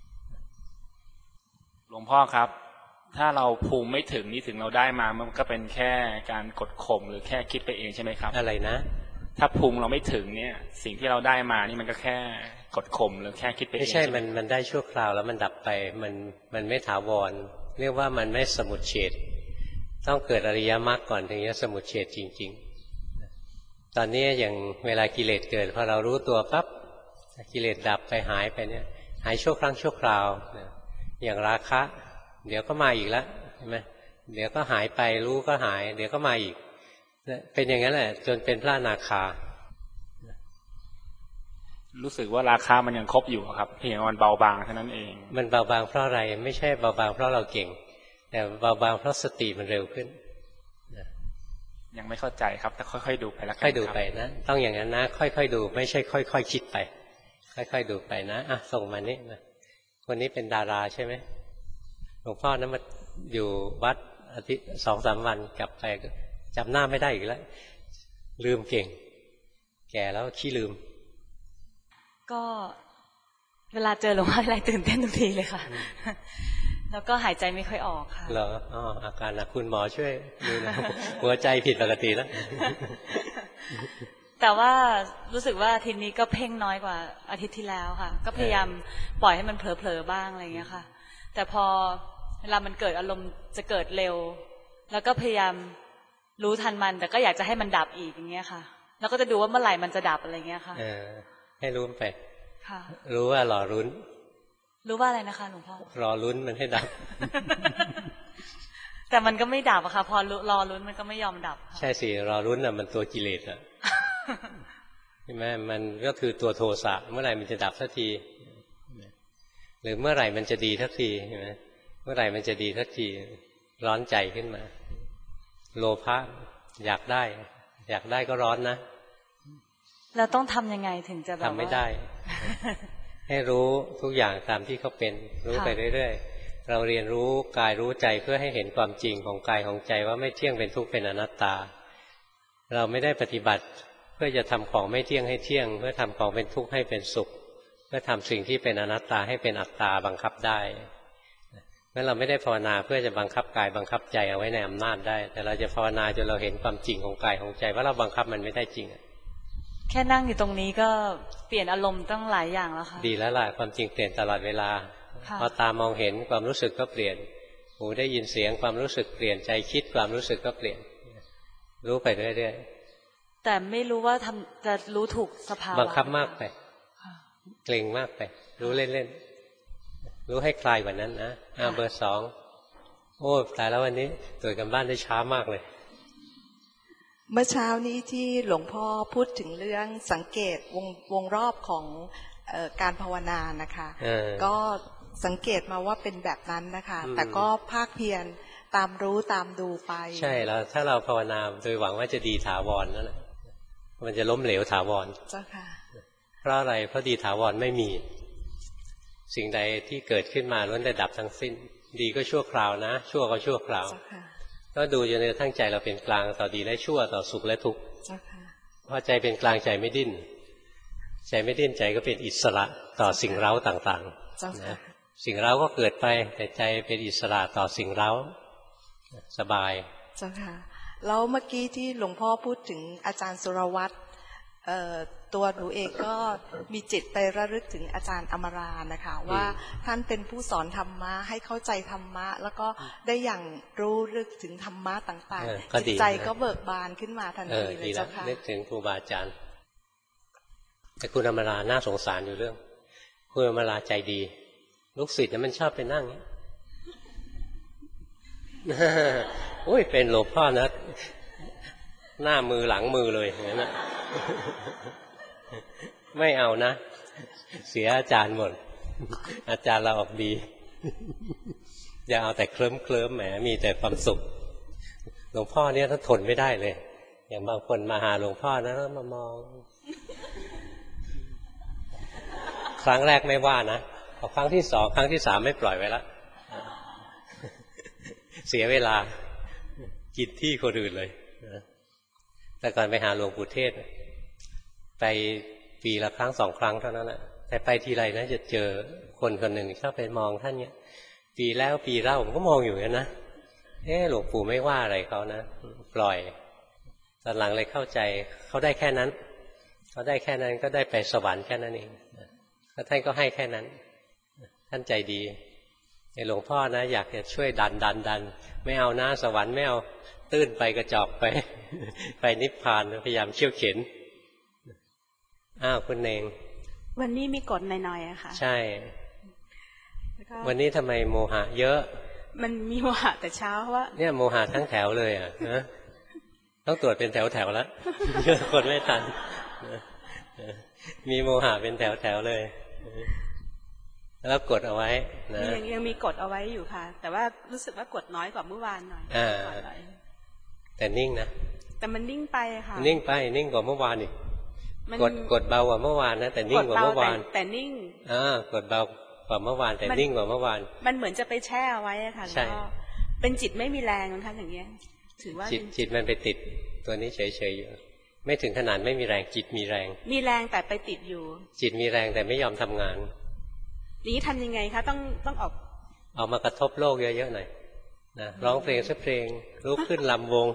Speaker 8: หลวงพ่อครับถ้าเราภูมิไม่ถึงนี่ถึงเราได้มามันก็เป็นแค่การกดข่มหรือแค่คิดไปเองใช่ไหมครับ
Speaker 1: อะไรนะ
Speaker 8: ถ้าภูมิเราไม่ถึงเนี่ยสิ่งที่เราได้มานี่มันก็แค่กดข่มหรือแค่คิดไปเอง
Speaker 1: ไม่ใช่มันมันได้ชั่วคราวแล้วมันดับไปมันมันไม่ถาวรเรียกว่ามันไม่สมุจเฉทต้องเกิดอริยมรรคก่อนถึงจะสมุจเฉทจริงๆตอนนี้อย่างเวลากิเลสเกิดพอเรารู้ตัวปั๊บกิเลสดับไปหายไปเนี่ยหายชั่วครั้งชั่วคราวอย่างราคะเดี๋ยวก็มาอีกแล้วใช่ไหมเดี๋ยวก็หายไปรู้ก็หายเดี๋ยวก็มาอีกเป็นอย่างนั้นแหละจนเป็นพระอนาคา
Speaker 8: รู้สึกว่าราคามันยังครบอยู่ครับเพียงมันเบาบางเท่านั้นเอง
Speaker 1: มันเบาบางเพราะอะไรไม่ใช่เบาบางเพราะเราเก่งแต่เบาบางเพราะสติมันเร็วขึ้น
Speaker 8: ยังไม่เข้าใจครับแต่ค่อยๆดูไปแล้วกัน
Speaker 1: ค่อยดูไปนะต้องอย่างนั้นนะค่อยๆดูไม่ใช่ค่อยๆคิดไปค่อยๆดูไปนะอ่ะส่งมานี่นะคนนี้เป็นดาราใช่ไหมหลวงพ่อนั้นมาอยู่วัดอาทิตย์สองสามวันกลับไปจำหน้าไม่ได้อีกแล้วลืมเก่งแก่แล้วขี้ลืม
Speaker 9: ก็เวลาเจอหลวงพ่ออะไรตื่นเต้นทุกทีเลยค่ะแล้วก็หายใจไม่ค่อยออกค่ะ
Speaker 1: เหรออ๋ออาการนะคุณหมอช่วยดูนะหัวใจผิดปกติแล้ว
Speaker 9: แต่ว่ารู้สึกว่าอาทิตย์นี้ก็เพ่งน้อยกว่าอาทิตย์ที่แล้วค่ะก็พยายามปล่อยให้มันเผลอๆบ้างอะไรอย่างเงี้ยค่ะแต่พอเวลามันเกิดอารมณ์จะเกิดเร็วแล้วก็พยายามรู้ทันมันแต่ก็อยากจะให้มันดับอีกอย่างเงี้ยค่ะแล้วก็จะดูว่าเมื่อไหร่มันจะดับอะไรเงี้ยค่ะ
Speaker 1: เออให้รู้ไป
Speaker 9: ค่ะ
Speaker 1: รู้ว่ารอรุ้น
Speaker 9: รู้ว่าอะไรนะคะหลวงพ่อ
Speaker 1: รอรุ้นมันให้ดับ
Speaker 9: แต่มันก็ไม่ดับอะค่ะพอรอรุ้นมันก็ไม่ยอมดับ
Speaker 1: ใช่สิรอรุ้นน่ะมันตัวกิเลสอะใช่ไหมมันก็คือตัวโทสะเมื่อไหร่มันจะดับสักทีหรือเมื่อไหร่มันจะดีสักทีใช่ไหมเมื่อไหร่มันจะดีสักทีร้อนใจขึ้นมาโลภะอยากได้อยากได้ก็ร้อนนะ
Speaker 9: เราต้องทำยังไงถึงจะแบบ
Speaker 1: ทำไม่ได้ให้รู้ทุกอย่างตามที่เขาเป็นรู้ไปเรื่อยๆเราเรียนรู้กายรู้ใจเพื่อให้เห็นความจริงของกายของใจว่าไม่เที่ยงเป็นทุกข์เป็นอนัตตาเราไม่ได้ปฏิบัติเพื่อจะทำของไม่เที่ยงให้เที่ยงเพื่อทำของเป็นทุกข์ให้เป็นสุขเพื่อทำสิ่งที่เป็นอนัตตาให้เป็นอัตตาบังคับได้เพราะเราไม่ได้ภาวนาเพื่อจะบังคับกายบังคับใจเอาไว้ในอำนาจได้แต่เราจะภาวนาจนเราเห็นความจริงของกายของใจว่าเราบังคับมันไม่ได้จริง
Speaker 9: แค่นั่งอยู่ตรงนี้ก็เปลี่ยนอารมณ์ตั้งหลายอย่างแล้วค่ะ
Speaker 1: ดีแล้วล่ะความจริงเปลี่ยนตลอดเวลาพอตามองเห็นความรู้สึกก็เปลี่ยนหูได้ยินเสียงความรู้สึกเปลี่ยนใจคิดความรู้สึกก็เปลี่ยนรู้ไปเรื่อยๆ
Speaker 9: แต่ไม่รู้ว่าทำจะรู้ถูกสภาวะ
Speaker 1: บังคับมากไปเกรงมากไปรู้เล่นๆรู้ให้คลายกว่านั้นนะอ่าเบอร์สองโอ้ตายแล้ววันนี้ตรวจกันบ้านได้ช้ามากเลย
Speaker 10: เมื่อเช้านี้ที่หลวงพ่อพูดถึงเรื่องสังเกตวงวงรอบของเอ่อการภาวนานะคะก็สังเกตมาว่าเป็นแบบนั้นนะคะแต่ก็ภาคเพียรตามรู้ตามดูไปใช่แล้ว
Speaker 1: ถ้าเราภาวนาโดยหวังว่าจะดีถาวรนั่นแหละมันจะล้มเหลวถาวร
Speaker 10: เจ้าค่ะ
Speaker 1: เพราะอะไรเพราะดีถาวรไม่มีสิ่งใดที่เกิดขึ้นมาล้วนแต่ดับทั้งสิ้นดีก็ชั่วคราวนะชั่วก็ชั่วคราวก็ดูจนในทั้งใจเราเป็นกลางต่อดีและชั่วต่อสุขและทุกข์พอใจเป็นกลางใจไม่ดิ้นใจไม่ดิ้นใจก็เป็นอิสระต่อสิ่งเร้าต่างๆนะสิ่งเร้าก็เกิดไปแต่ใจเป็นอิสระต่อสิ่งเร้าสบาย
Speaker 10: เจ้าค่ะแล้วเมื่อกี้ที่หลวงพ่อพูดถึงอาจารย์สุรวัตรตัวหนูเองก็มีจิตไประลึกถึงอาจารย์อมรานะคะว่าท่านเป็นผู้สอนธรรมะให้เข้าใจธรรมะแล้วก็ได้อย่างรู้ลึกถึงธรรมะต่างๆจิตใจก็เบิกบานขึ้นมาทันทีเลยเจ้าค่ะ
Speaker 1: นึกถึงครูบาอาจารย์แต่คุณอมราน่าสงสารอยู่เรื่องคุณอมราใจดีลูกศิษย์มันชอบไปนั่งเงี้ยโอ้ยเป็นหลวงพ่อนะหน้ามือหลังมือเลยอย่างนั้นนะไม่เอานะเสียอาจารย์หมดอาจารย์เราออกดีอย่าเอาแต่เคลิ้มเคลิ้มแหมมีแต่ความสุขหลวงพ่อเนี่ยถ้าทนไม่ได้เลยอย่างบางคนมาหาหลวงพ่อนะแล้วมามองครั้งแรกไม่ว่านะพอครั้งที่สองครั้งที่สามไม่ปล่อยไว้ละเสียเวลากินที่คนอื่นเลยแต่ก่อนไปหาหลวงปู่เทศไปปีละครั้งสองครั้งเท่านั้นแหละแต่ไปทีไรนะจะเจอคนคนหนึ่งชอบไปมองท่านเนี่ยปีแล้วปีเล่าผมก็มองอยู่อย่างนั้นนะเออหลวงปู่ไม่ว่าอะไรเขานะปล่อยตอนหลังเลยเข้าใจเขาได้แค่นั้นเขาได้แค่นั้นก็ได้ไปสวรรค์แค่นั้นเองแล้วท่านก็ให้แค่นั้นท่านใจดีไอ้หลวงพ่อนะอยากจะช่วยดันดันดันไม่เอานะสวรรค์ไม่เอาตื้นไปกระจอกไปไปนิพพานพยายามเชี่ยวเข็นอ้าวคุณเอง
Speaker 4: วันนี้มีกฎหน่อยๆอะค่ะ
Speaker 1: ใช่วันนี้ทำไมโมหะเยอะ
Speaker 4: มันมีโมหะแต่เช้าว่า
Speaker 1: เนี่ยโมหะทั้งแถวเลยอ่ะนะต้องตรวจเป็นแถวแถวแล้วคนไม่ทันมีโมหะเป็นแถวแถวเลยแล้วกดเอาไว้นะ
Speaker 4: ยังยังมีกดเอาไว้อยู่ค่ะแต่ว่ารู้สึกว่ากดน้อยกว่าเมื่อวานหน่อย
Speaker 1: แต่นิ่งนะ
Speaker 4: แต่มันนิ่งไปค่ะ
Speaker 1: นิ่งไปนิ่งกว่าเมื่อวานอีกกดกดเบากว่าเมื่อวานนะแต่นิ่งกว่าเมื่อวาน
Speaker 4: แต่นิ่ง
Speaker 1: อ่ากดเบากว่าเมื่อวานแต่นิ่งกว่าเมื่อวาน
Speaker 4: มันเหมือนจะไปแช่เอาไว้ค่ะแล้วก็เป็นจิตไม่มีแรงนะคะอย่างเงี้ยถือว่า
Speaker 1: จิตจิตมันไปติดตัวนี้เฉยๆอยู่ไม่ถึงขนาดไม่มีแรงจิตมีแรง
Speaker 4: มีแรงแต่ไปติดอยู่
Speaker 1: จิตมีแรงแต่ไม่ยอมทำงาน
Speaker 4: นี้ทำยังไงคะต้องต้องออก
Speaker 1: เอามากระทบโลกเยอะๆหน่อยนะร้องเพลงสักเพลงลุกขึ้นลำวง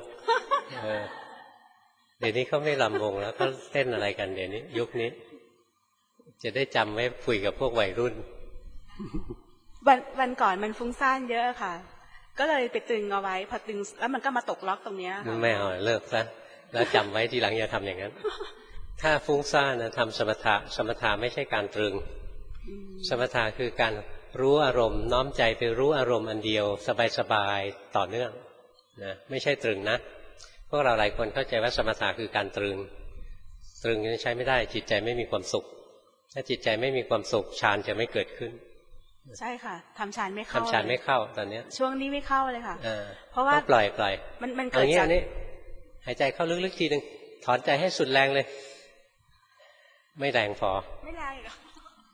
Speaker 1: เดี๋ยวนี้เขาไม่ลำวงแล้วเขาเต้นอะไรกันเดี๋ยวนี้ยุคนี้จะได้จำไว้คุยกับพวกวัยรุ่น
Speaker 4: วันวันก่อนมันฟุ้งซ่านเยอะค่ะก็เลยไปตึงเอาไว้พอตึงแล้วมันก็มาตกล็อกตรงนี้ค่ะ
Speaker 1: ไม่เอาเลิกซะแล้วจำไว้ทีหลังอย่าทำอย่างนั้นถ้าฟุ้งซ่านนะทำสมถะสมถะไม่ใช่การตรึงสมถะคือการรู้อารมณ์น้อมใจไปรู้อารมณ์อันเดียวสบายๆต่อเนื่องนะไม่ใช่ตรึงนะพวกเราหลายคนเข้าใจว่าสมถะคือการตรึงตรึงใช้ไม่ได้จิตใจไม่มีความสุขถ้าจิตใจไม่มีความสุขฌานจะไม่เกิดขึ้น
Speaker 4: ใช่ค่ะทำฌานไม่เข้า
Speaker 1: ทำฌานไม่เข้าตอนนี้
Speaker 4: ช่วงนี้ไม่เข้าเลยค่ะ
Speaker 1: เพราะว่าปล่อยปล่อย
Speaker 4: มันมันเกิดจาก
Speaker 1: นี้หายใจเข้าลึกๆทีนึงถอนใจให้สุดแรงเลยไม่แรงพอ
Speaker 4: ไม่แรงหรอ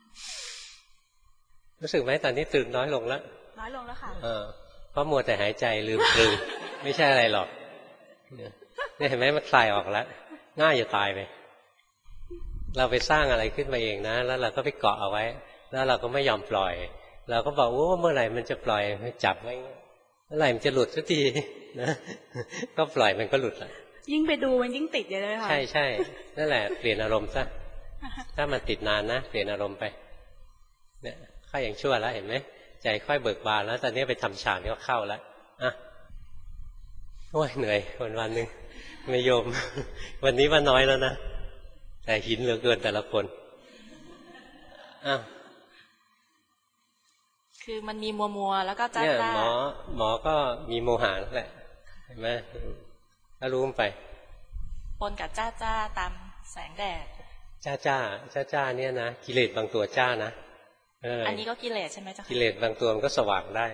Speaker 1: รู้สึกไหมตอนนี้ตื่นน้อยลงแล้ว
Speaker 4: น้อยลงแล้วค่ะ
Speaker 1: เออเพราะมัวแต่หายใจลืมตรึงไม่ใช่อะไรหรอกเนี่ยเห็นไหมมันคลายออกแล้วง่ายจะตายไปเราไปสร้างอะไรขึ้นมาเองนะแล้วเราก็ไปเกาะเอาไว้แล้วเราก็ไม่ยอมปล่อยเราก็บอกว่าเมื่อไหร่มันจะปล่อยจับไว้เมื่อไหร่มันจะหลุดสักทีนะก็ปล่อยมันก็หลุดละ
Speaker 4: ยิ่งไปดูมันยิ่งติดเลยค่ะ
Speaker 1: ใช่ใช่นั่นแหละเปลี่ยนอารมณ์ซะถ้ามันติดนานนะเปลี่ยนอารมณ์ไปเนี่ยข้าอย่างชั่วแล้วเห็นไหมใจค่อยเบิกบานแล้วตอนนี้ไปทำฌานก็เข้าแล้วอ่ะโอ้ยเหนื่อยวันวันหนึ่งไม่โยม วันนี้ว่าน้อยแล้วนะแต่หินเหลือเกินแต่ละคนอ้าว
Speaker 3: คือมันมีมัวมัวแล้วก็จ้าจ้า
Speaker 1: หมอหมอก็มีโมหะนั่นแหละเห็นไหมถ้ารู้ไป
Speaker 3: ปนกับจ้าจ้าตามแสงแดด
Speaker 1: จ้าจ้าจ้าจ้าเนี่ยนะกิเลสบางตัวจ้านะ
Speaker 3: อันนี้ก็กิเลสใช่ไหมเจ้าค่ะ
Speaker 1: กิเลสบางตัวมันก็สว่างได้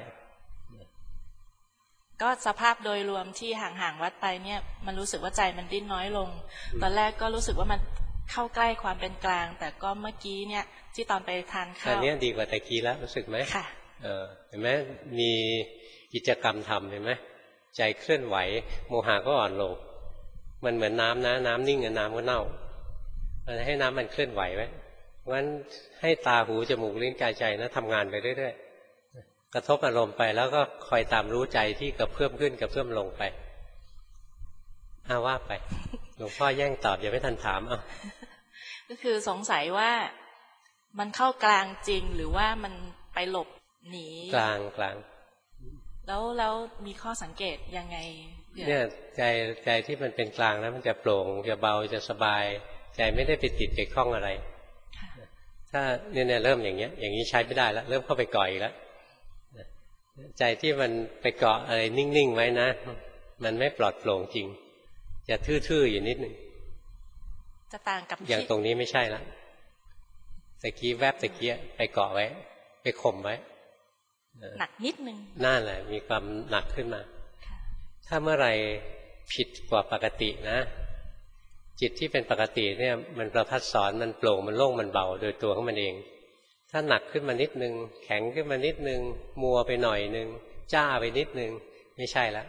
Speaker 3: ก็สภาพโดยรวมที่ห่างๆวัดไปเนี่ยมันรู้สึกว่าใจมันดิ้นน้อยลงตอนแรกก็รู้สึกว่ามันเข้าใกล้ความเป็นกลางแต่ก็เมื่อกี้เนี่ยที่ตอนไปทานข้าว
Speaker 1: ตอนนี้ดีกว่าตะกี้แล้วรู้สึกไหม
Speaker 3: ค่ะ
Speaker 1: เออเห็นไหมมีกิจกรรมทำเห็นไหมใจเคลื่อนไหวโมหะก็อ่อนลงมันเหมือนน้ำนะน้ำนิ่งกับน้ำก็เน่ามันให้น้ำมันเคลื่อนไหวไว้งั้นให้ตาหูจมูกลิ้นกายใจนะทำงานไปเรื่อยๆกระทบอารมณ์ไปแล้วก็คอยตามรู้ใจที่กระเพื่อมขึ้นกระเพื่อมลงไปอาว่าไปหลวงพ่อแย่งตอบอย่าไม่ทันถามเอา
Speaker 3: ก็คือสงสัยว่ามันเข้ากลางจริงหรือว่ามันไปหลบหนี
Speaker 1: กลางกลาง
Speaker 3: แล้วแล้วมีข้อสังเกตยังไง
Speaker 1: เนี่ยใจใจที่มันเป็นกลางแล้วมันจะโปร่งจะเบาจะสบายใจไม่ได้ไปติดไปคล้องอะไรถ้าเนี่ยเริ่มอย่างเงี้ยอย่างนี้ใช้ไม่ได้แล้วเริ่มเข้าไปก่ออีกแล้วใจที่มันไปเกาะอะไรนิ่งๆไว้นะมันไม่ปลอดโปร่งจริงจะทื่อๆอยู่นิดนึง
Speaker 3: จะต่างกับ
Speaker 1: อย่างตรงนี้ไม่ใช่ละตะกี้แวบตะกี้ไปเกาะไว้ไปข่มไว้
Speaker 3: หนักนิดนึง
Speaker 1: นั่นแหละมีความหนักขึ้นมาถ้าเมื่อไหร่ผิดกว่าปกตินะจิตที่เป็นปกติเนี่ยมันประพัดสอนมันโปร่งมันโล่งมันเบาโดยตัวของมันเองถ้าหนักขึ้นมานิดนึงแข็งขึ้นมานิดนึงมัวไปหน่อยนึงจ้าไปนิดนึงไม่ใช่แล้ว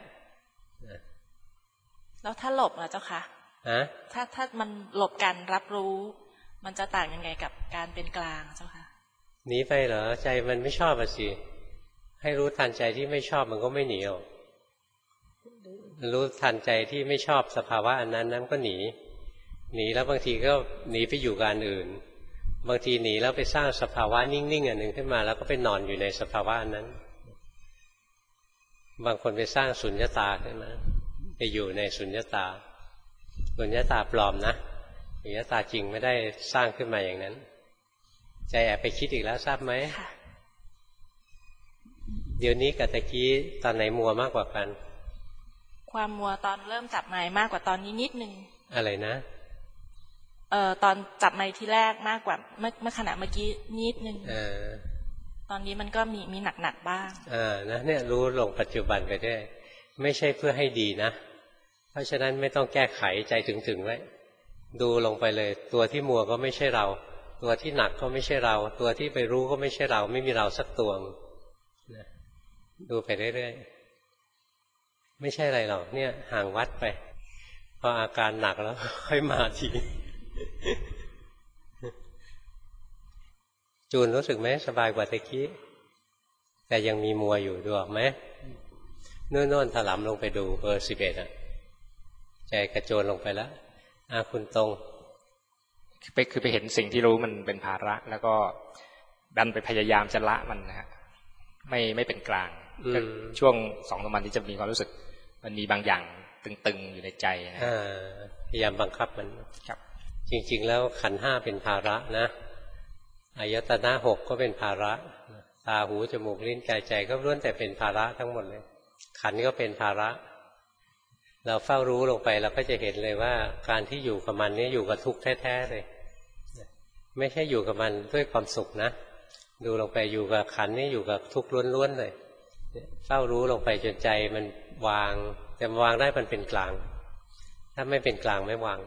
Speaker 3: แล้วถ้าหลบล่ะเจ้าคะ
Speaker 1: ฮะ
Speaker 3: ถ้าถ้ามันหลบการรับรู้มันจะต่างยังไงกับการเป็นกลางเจ้าคะ
Speaker 1: หนีไปเหรอใจมันไม่ชอบอะสิให้รู้ทันใจที่ไม่ชอบมันก็ไม่หนีหรอกรู้ทันใจที่ไม่ชอบสภาวะอันนั้นนั้นก็หนีหนีแล้วบางทีก็หนีไปอยู่กับอันอื่นบางทีหนีแล้วไปสร้างสภาวะนิ่งๆอันหนึ่งขึ้นมาแล้วก็ไปนอนอยู่ในสภาวะนั้นบางคนไปสร้างสุญญตาขึ้นมาไปอยู่ในสุญญตาสุญญตาปลอมนะสุญญตาจริงไม่ได้สร้างขึ้นมาอย่างนั้นใจแอบไปคิดอีกแล้วทราบไหมเดี๋ยวนี้กับตะกี้ตอนไหนมัวมากกว่ากัน
Speaker 3: ความมัวตอนเริ่มจับไม้มากกว่าตอนนี้นิดนึง
Speaker 1: อะไรนะ
Speaker 3: เอ่อตอนจับไม้ที่แรกมากกว่าเมื่อเมื่อขณะเมื่อกี้นิดนึง
Speaker 1: เออ
Speaker 3: ตอนนี้มันก็มีมีหนักๆบ้าง
Speaker 1: อ่านะเนี่ยรู้ลงปัจจุบันไปได้ไม่ใช่เพื่อให้ดีนะเพราะฉะนั้นไม่ต้องแก้ไขใจถึงๆไว้ดูลงไปเลยตัวที่มัวก็ไม่ใช่เราตัวที่หนักก็ไม่ใช่เราตัวที่ไปรู้ก็ไม่ใช่เราไม่มีเราสักตัวนะดูไปเรื่อยๆไม่ใช่อะไรหรอกเนี่ยห่างวัดไปพออาการหนักแล้วค่อยมาทีจูนรู้สึกไหมสบายกว่าตะกี้แต่ยังมีมัวอยู่ดูออกไหมโน่นๆถลำลงไปดูเบอร์สิบเอ็ดอ่ะใจกระโจนลงไปแล้วอาคุณตรง
Speaker 8: ไปคือไปเห็นสิ่งที่รู้มันเป็นภาระแล้วก็ดันไปพยายามจะละมันนะฮะไม่ไม่เป็นกลางช่วงสองสามวันที่จะมีความรู้สึกมันมีบางอย่างตึงๆอยู่ในใจนะ
Speaker 1: พยายามบังคับมัน
Speaker 8: ครับ
Speaker 1: จริงๆแล้วขันธ์ห้าเป็นภาระนะอายตนะหกก็เป็นภาระตาหูจมูกลิ้นกายใจก็ล้วนแต่เป็นภาระทั้งหมดเลยขันธ์ก็เป็นภาระเราเฝ้ารู้ลงไปเราก็จะเห็นเลยว่าการที่อยู่กับมันนี่อยู่กับทุกข์แท้ๆเลยไม่ใช่อยู่กับมันด้วยความสุขนะดูลงไปอยู่กับขันธ์นี่อยู่กับทุกข์ล้วนๆเลยเฝ้ารู้ลงไปจนใจมันวางแต่วางได้มันเป็นกลางถ้าไม่เป็นกลางไม่วาง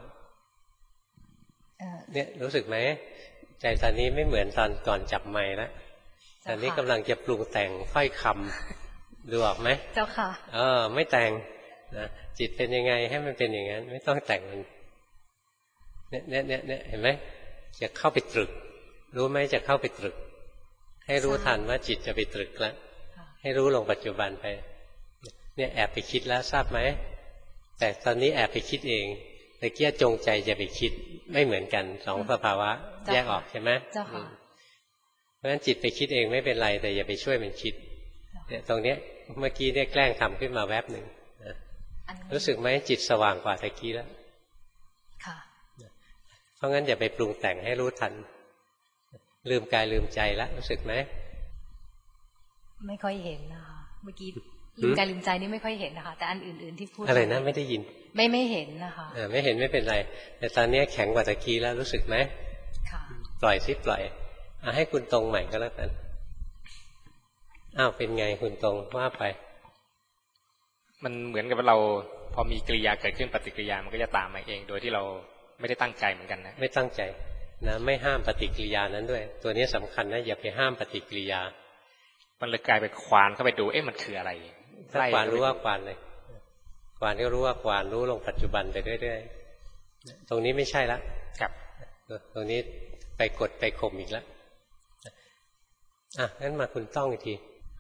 Speaker 1: เนี่ยรู้สึกไหมใจตอนนี้ไม่เหมือนตอนก่อนจับไมค์แล้วตอนนี้กำลังจะปรุงแต่งค่อยคำดูออกไหม
Speaker 3: เจ้าค่ะ
Speaker 1: เออไม่แต่งนะจิตเป็นยังไงให้มันเป็นอย่างนั้นไม่ต้องแต่งมันเนี่ยเนี่ยเนี่ยเนี่ยเห็นไหมจะเข้าไปตรึกรู้ไหมจะเข้าไปตรึกให้รู้ทันว่าจิตจะไปตรึกแล้วให้รู้ลงปัจจุบันไปเนี่ยแอบไปคิดแล้วทราบไหมแต่ตอนนี้แอบไปคิดเองแต่เกี้ยจงใจจะไปคิดไม่เหมือนกันสองสภาวะแยกออกใช่ไหมเพราะฉะนั้นจิตไปคิดเองไม่เป็นไรแต่อย่าไปช่วยมันคิดเนี่ยตรงเนี้ยเมื่อกี้เนี่ยแกล้งทำขึ้นมาแวบหนึ่งนะรู้สึกไหมจิตสว่างกว่าตะกี้แล้ว
Speaker 11: ค่ะ
Speaker 1: เพราะงั้นอย่าไปปรุงแต่งให้รู้ทันลืมกายลืมใจแล้วรู้สึกไหม
Speaker 11: ไม่ค่อยเห็นนะคะเมื่อกี้ลืมกายลืมใจนี่ไม่ค่อยเห็นนะคะแต่อันอื่นๆที่พูด
Speaker 1: อะไรนะไม่ได้ยิน
Speaker 11: ไม่ไม่เห็นนะคะ
Speaker 1: อ่าไม่เห็นไม่เป็นไรแต่ตอนนี้แข็งกว่าตะกี้แล้วรู้สึกไหม
Speaker 11: ค่ะ
Speaker 1: ปล่อยซิปล่อยอ่ะให้คุณตรงใหม่ก็แล้วกันอ้าวเป็นไงคุณตรงว่าไป
Speaker 8: มันเหมือนกับว่าเราพอมีกิริยาเกิดขึ้นปฏิกิริยามันก็จะตามมาเองโดยที่เราไม่ได้ตั้งใจเหมือนกันนะ
Speaker 1: ไม่ตั้งใจนะไม่ห้ามปฏิกิริยานั้นด้วยตัวนี้สำคัญนะอย่าไปห้ามปฏิกิริยา
Speaker 8: มันเลยกลายไปควานเข้าไปดูเอ๊ะมันคืออะไร
Speaker 1: ถ้าควานรู้ว่าควานเลยควานก็รู้ว่าควานรู้ลงปัจจุบันไปเรื่อยๆตรงนี้ไม่ใช่ละ
Speaker 8: ครับ
Speaker 1: ตรงนี้ไปกดไปข่มอีกแล้วอ่ะงั้นมาคุณต้องอีกที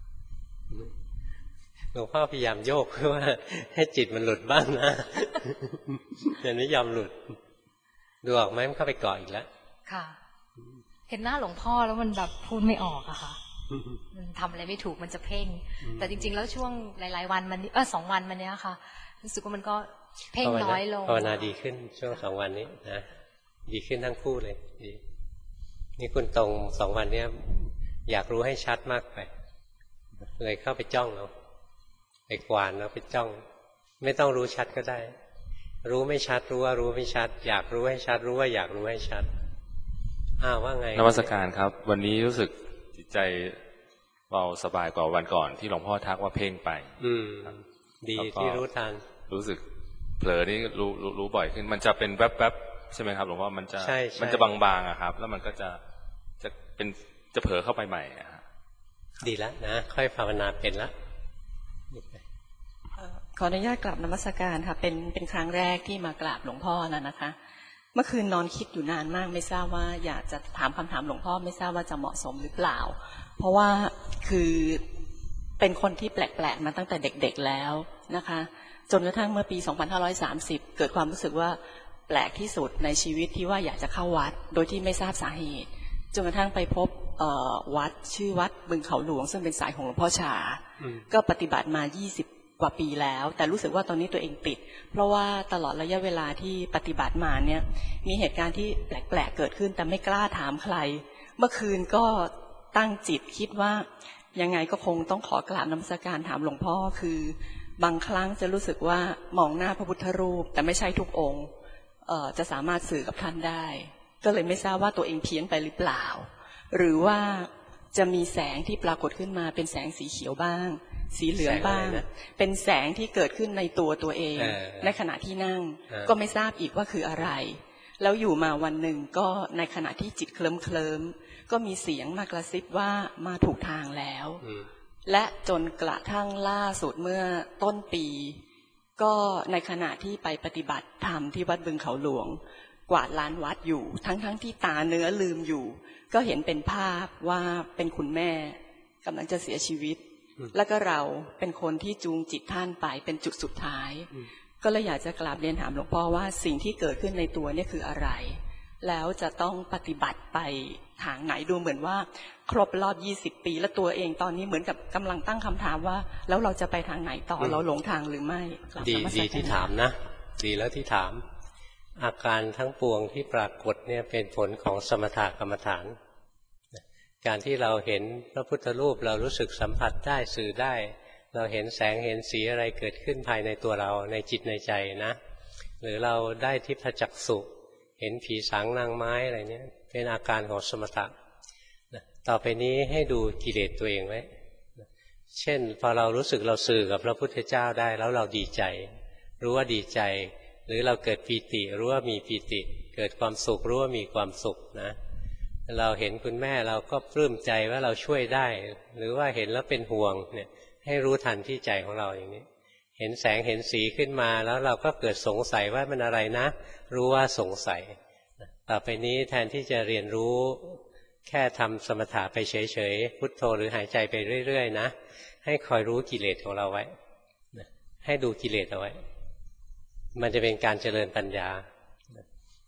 Speaker 1: หลวงพ่อพยายามโยกเพื่อว่าให้จิตมันหลุดบ้างนะมันไม่ยอมหลุดดูออกไหมมันเข้าไปเกาะอีกแล้ว
Speaker 11: ค่ะเห็นหน้าหลวงพ่อแล้วมันแบบพูดไม่ออกอะค่ะมันทำอะไรไม่ถูกมันจะเพ่งแต่จริงๆแล้วช่วงหลายๆวันมันเออสองวันมันเนี้ยค่ะรู้สึกว่ามันก็เพ่งน้อยลง
Speaker 1: ภาวนาดีขึ้นช่วงสองวันนี้นะดีขึ้นทั้งคู่เลยดีนี่คุณตรงสองวันเนี้ยอยากรู้ให้ชัดมากไปเลยเข้าไปจ้องเอาไปกวานแล้วไปจ้องไม่ต้องรู้ชัดก็ได้รู้ไม่ชัดรู้ว่ารู้ไม่ชัดอยากรู้ให้ชัดรู้ว่าอยากรู้ให้ชัดอ้าวว่าไง
Speaker 12: นมัสการครับวันนี้รู้สึกจิตใจเบาสบายกว่าวันก่อนที่หลวงพ่อทักว่าเพ่งไป
Speaker 1: อืมดีที่รู้ทัน
Speaker 12: รู้สึกเผลอนี่รู้รู้รู้บ่อยขึ้นมันจะเป็นแวบๆใช่ไหมครับหลวงพ่อมันจะมันจะบางๆอะครับแล้วมันก็จะจะเป็นจะเผลอเข้าไปใหม่อะ
Speaker 1: ดีแล้วนะค่อยภาวนาเป็นละ
Speaker 13: ขออนุญาตกราบนมัสการค่ะเป็นเป็นครั้งแรกที่มากราบหลวงพ่อนะนะคะเมื่อคืนนอนคิดอยู่นานมากไม่ทราบว่าอยากจะถามคำถามหลวงพ่อไม่ทราบว่าจะเหมาะสมหรือเปล่าเพราะว่าคือเป็นคนที่แปลกๆมาตั้งแต่เด็กๆแล้วนะคะจนกระทั่งเมื่อปีสองพันห้าร้อยสามสิบเกิดความรู้สึกว่าแปลกที่สุดในชีวิตที่ว่าอยากจะเข้าวัดโดยที่ไม่ทราบสาเหตุจนกระทั่งไปพบวัดชื่อวัดบึงเขาหลวงซึ่งเป็นสายของหลวงพ่อชาก็ปฏิบัติมายี่สิบกว่าปีแล้วแต่รู้สึกว่าตอนนี้ตัวเองติดเพราะว่าตลอดระยะเวลาที่ปฏิบัติมาเนี่ยมีเหตุการณ์ที่แปลกๆเกิดขึ้นแต่ไม่กล้าถามใครเมื่อคืนก็ตั้งจิตคิดว่ายังไงก็คงต้องขอกราบนมัสการถามหลวงพ่อคือบางครั้งจะรู้สึกว่ามองหน้าพระพุทธรูปแต่ไม่ใช่ทุกองค์จะสามารถสื่อกับท่านได้ก็เลยไม่ทราบว่าตัวเองเพี้ยนไปหรือเปล่าหรือว่าจะมีแสงที่ปรากฏขึ้นมาเป็นแสงสีเขียวบ้างสีเหลืองบ้างเป็นแสงที่เกิดขึ้นในตัวตัวเองในขณะที่นั่งก็ไม่ทราบอีกว่าคืออะไรแล้วอยู่มาวันหนึ่งก็ในขณะที่จิตเคลิ้มเคลิ้มก็มีเสียงมากระซิบว่ามาถูกทางแล้วและจนกระทั่งล่าสุดเมื่อต้นปีก็ในขณะที่ไปปฏิบัติธรรมที่วัดบึงเขาหลวงกวาดลานวัดอยู่ทั้งๆ ท, ที่ตาเนื้อลืมอยู่ก็เห็นเป็นภาพว่าเป็นคุณแม่กำลังจะเสียชีวิตแล้วก็เราเป็นคนที่จูงจิตท่านไปเป็นจุดสุดท้ายก็เลยอยากจะกราบเรียนถามหลวงพ่อว่าสิ่งที่เกิดขึ้นในตัวนี่คืออะไรแล้วจะต้องปฏิบัติไปทางไหนดูเหมือนว่าครบรอบยี่สิบปีแล้วตัวเองตอนนี้เหมือนกับกำลังตั้งคำถามว่าแล้วเราจะไปทางไหนต่อเราหลงทางหรือไม่
Speaker 1: ดีดีที่ถามนะดีแล้วที่ถามอาการทั้งปวงที่ปรากฏเนี่ยเป็นผลของสมถกรรมฐานการที่เราเห็นพระพุทธรูปเรารู้สึกสัมผัสได้สื่อได้เราเห็นแสงเห็นสีอะไรเกิดขึ้นภายในตัวเราในจิตในใจนะหรือเราได้ทิพจักษุเห็นผีสางนางไม้อะไรเนี่ยเป็นอาการของสมถะต่อไปนี้ให้ดูกิเลสตัวเองไว้เช่นพอเรารู้สึกเราสื่อกับพระพุทธเจ้าได้แล้วเราดีใจรู้ว่าดีใจหรือเราเกิดปีติรู้ว่ามีปีติเกิดความสุขรู้ว่ามีความสุขนะเราเห็นคุณแม่เราก็ปลื้มใจว่าเราช่วยได้หรือว่าเห็นแล้วเป็นห่วงเนี่ยให้รู้ทันที่ใจของเราอย่างนี้เห็นแสงเห็นสีขึ้นมาแล้วเราก็เกิดสงสัยว่ามันอะไรนะรู้ว่าสงสัยต่อไปนี้แทนที่จะเรียนรู้แค่ทำสมถะไปเฉยๆพุทโธหรือหายใจไปเรื่อยๆนะให้คอยรู้กิเลสของเราไว้ให้ดูกิเลสเอาไว้มันจะเป็นการเจริญปัญญา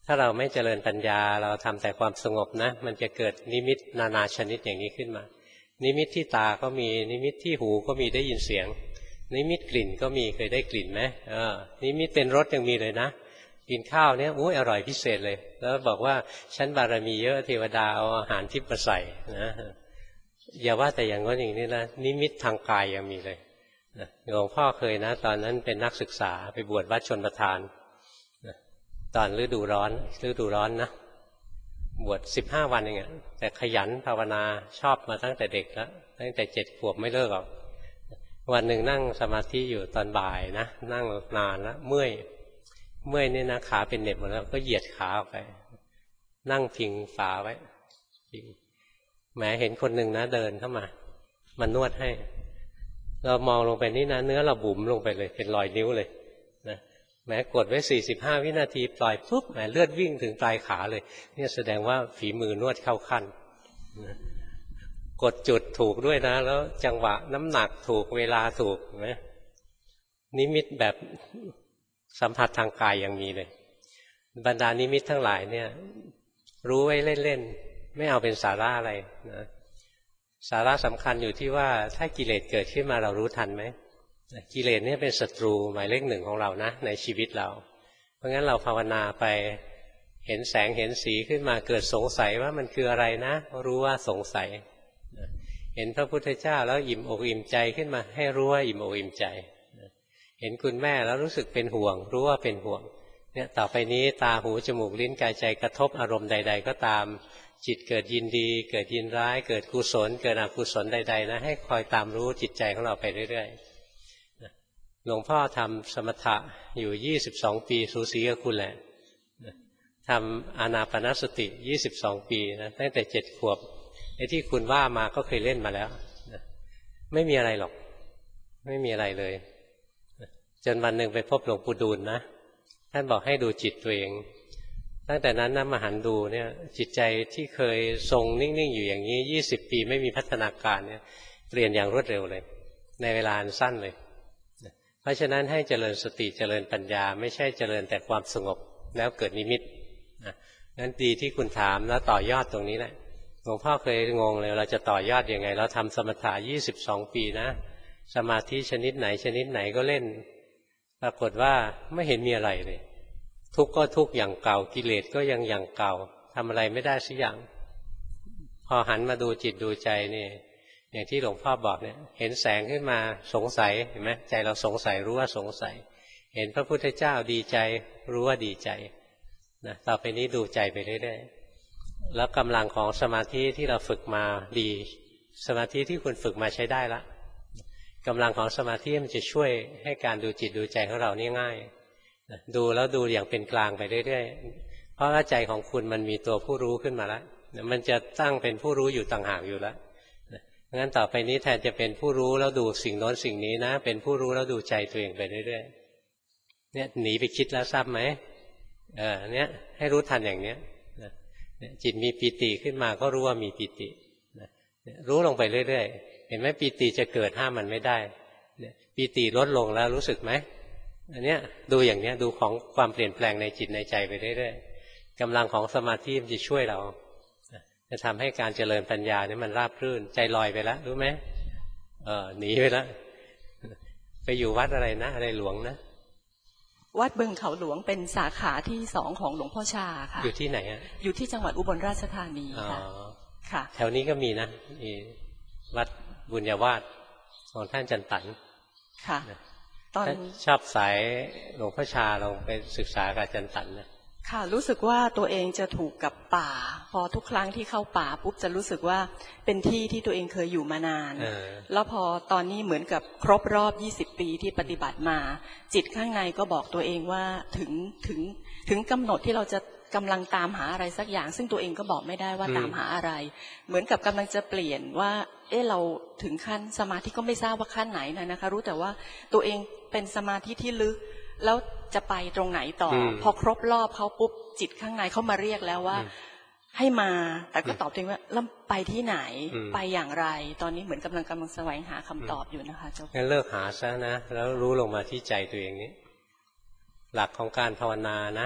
Speaker 1: ถ้าเราไม่เจริญปัญญาเราทำแต่ความสงบนะมันจะเกิดนิมิตนานาชนิดอย่างนี้ขึ้นมานิมิตที่ตาก็มีนิมิตที่หูก็มีได้ยินเสียงนิมิตกลิ่นก็มีเคยได้กลิ่นไหมเออนิมิตเป็นรสยังมีเลยนะกินข้าวเนี่ยอุ้ยอร่อยพิเศษเลยแล้วบอกว่าฉันบารมีเยอะเทวดาเอาอาหารทิพย์มาใส่นะอย่าว่าแต่อย่างนั้นอย่างนี้นะนิมิตทางกายยังมีเลยหลวงพ่อเคยนะตอนนั้นเป็นนักศึกษาไปบวชวัดชลประทานตอนฤดูร้อนฤดูร้อนนะบวชสิบห้าวันเองแต่ขยันภาวนาชอบมาตั้งแต่เด็กแล้วตั้งแต่เจ็ดขวบไม่เลิกหรอกวันหนึ่งนั่งสมาธิอยู่ตอนบ่ายนะนั่งนานแล้วเมื่อยเมื่อยนี่นะขาเป็นเหน็บหมดแล้วก็เหยียดขาออกไปนั่งพิงฝาไว้พิงแหมเห็นคนหนึ่งนะเดินเข้ามามันนวดให้เรามองลงไปนี่นะเนื้อเราบุ๋มลงไปเลยเป็นรอยนิ้วเลยนะแหมกดไว้สี่สิบห้าวินาทีปล่อยปุ๊บแหมเลือดวิ่งถึงปลายขาเลยนี่แสดงว่าฝีมือนวดเข้าขั้นนะกดจุดถูกด้วยนะแล้วจังหวะน้ำหนักถูกเวลาถูกนะนิมิตแบบสัมผัสทางกายยังมีเลยบรรดานิมิตทั้งหลายเนี่ยรู้ไว้เล่นๆไม่เอาเป็นสาระอะไรนะสาระสำคัญอยู่ที่ว่าถ้ากิเลสเกิดขึ้นมาเรารู้ทันไหมกิเลสเนี่ยเป็นศัตรูหมายเลขหนึ่งของเรานะในชีวิตเราเพราะงั้นเราภาวนาไปเห็นแสงเห็นสีขึ้นมาเกิดสงสัยว่ามันคืออะไรนะรู้ว่าสงสัยเห็นพระพุทธเจ้าแล้วอิ่มอกอิ่มใจขึ้นมาให้รู้ว่าอิ่มอกอิ่มใจเห็นคุณแม่แล้วรู้สึกเป็นห่วงรู้ว่าเป็นห่วงเนี่ยต่อไปนี้ตาหูจมูกลิ้นกายใจกระทบอารมณ์ใดๆก็ตามจิตเกิดยินดีเกิดยินร้ายเกิดกุศลเกิดอกุศลใดๆนะให้คอยตามรู้จิตใจของเราไปเรื่อยๆหลวงพ่อทำสมถะอยู่ยี่สิบสองปีสูสีกับคุณแหละทำอานาปานสติยี่สิบสองปีนะตั้งแต่เจ็ดขวบไอ้ที่คุณว่ามาก็เคยเล่นมาแล้วไม่มีอะไรหรอกไม่มีอะไรเลยจนวันหนึ่งไปพบหลวงปู่ดูลนะท่านบอกให้ดูจิตตัวเองตั้งแต่นั้นนะมาหันดูเนี่ยจิตใจที่เคยทรงนิ่งๆอยู่อย่างนี้ยี่สิบปีไม่มีพัฒนาการเนี่ยเปลี่ยนอย่างรวดเร็วเลยในเวลาอันสั้นเลยเพราะฉะนั้นให้เจริญสติเจริญปัญญาไม่ใช่เจริญแต่ความสงบแล้วเกิดนิมิตนั้นดีที่คุณถามแล้วต่อยอดตรงนี้แหละหลวงพ่อเคยงงเลยเราจะต่อยอดยังไงเราทำสมถะยี่สิบสองปีนะสมาธิชนิดไหนชนิดไหนก็เล่นปรากฏว่าไม่เห็นมีอะไรเลยทุกข์ก็ทุกข์อย่างเก่ากิเลสก็ยังอย่างเก่าทำอะไรไม่ได้สักอย่างพอหันมาดูจิตดูใจนี่อย่างที่หลวงพ่อบอกเนี่ยเห็นแสงขึ้นมาสงสัยเห็นไหมใจเราสงสัยรู้ว่าสงสัยเห็นพระพุทธเจ้าดีใจรู้ว่าดีใจนะต่อไปนี้ดูใจไปเรื่อยๆแล้วกำลังของสมาธิที่เราฝึกมาดีสมาธิที่คุณฝึกมาใช้ได้ละกำลังของสมาธิมันจะช่วยให้การดูจิตดูใจของเรานี่ง่ายดูแล้วดูอย่างเป็นกลางไปเรื่อยๆเพราะว่าใจของคุณมันมีตัวผู้รู้ขึ้นมาแล้วมันจะตั้งเป็นผู้รู้อยู่ต่างหากอยู่แล้วงั้นต่อไปนี้แทนจะเป็นผู้รู้แล้วดูสิ่งโน้นสิ่งนี้นะเป็นผู้รู้แล้วดูใจตัวเองไปเรื่อยๆเนี่ยหนีไปคิดแล้วทราบไหมเออเนี่ยให้รู้ทันอย่างเนี้ยจิตมีปีติขึ้นมาก็รู้ว่ามีปีติรู้ลงไปเรื่อยๆเห็นไหมปีติจะเกิดห้ามมันไม่ได้ปีติลดลงแล้วรู้สึกไหมอันเนี้ยดูอย่างเนี้ยดูของความเปลี่ยนแปลงในจิตในใจไปเรื่อยๆกำลังของสมาธิมันจะช่วยเราจะทำให้การเจริญปัญญาเนี่ยมันราบรื่นใจลอยไปแล้วรู้ไหมเออหนีไปแล้วไปอยู่วัดอะไรนะอะไรหลวงนะ
Speaker 13: วัดบึงเขาหลวงเป็นสาขาที่สองของหลวงพ่อชาค่ะ
Speaker 1: อยู่ที่ไหนอ่ะ
Speaker 13: อยู่ที่จังหวัดอุบลราชธานีค่ะค่ะ
Speaker 1: แถวนี้ก็มีนะมีวัดบุญญาวาสของท่านจันตัน
Speaker 13: ค่ะตอน
Speaker 1: ชอบสายหลวงพ่อชาลองไปศึกษากับจันตันนะ
Speaker 13: ค่ะรู้สึกว่าตัวเองจะถูกกับป่าพอทุกครั้งที่เข้าป่าปุ๊บจะรู้สึกว่าเป็นที่ที่ตัวเองเคยอยู่มานานแล้วพอตอนนี้เหมือนกับครบรอบยี่สิบปีที่ปฏิบัติมาจิตข้างในก็บอกตัวเองว่าถึงถึงถึงกำหนดที่เราจะกำลังตามหาอะไรสักอย่างซึ่งตัวเองก็บอกไม่ได้ว่าตามหาอะไรเหมือนกับกำลังจะเปลี่ยนว่าเออเราถึงขั้นสมาธิก็ไม่ทราบว่าขั้นไหนนะคะรู้แต่ว่าตัวเองเป็นสมาธิที่ลึกแล้วจะไปตรงไหนต่อพอครบรอบเขาปุ๊บจิตข้างในเขามาเรียกแล้วว่าให้มาแต่ก็ตอบตัวเองว่าแล้วไปที่ไหนไปอย่างไรตอนนี้เหมือนกำลังกำลังแสวงหาคำตอบอยู่นะคะเจ้า
Speaker 1: งั้นเลิกหาซะนะแล้วรู้ลงมาที่ใจตัวเองนี้หลักของการภาวนานะ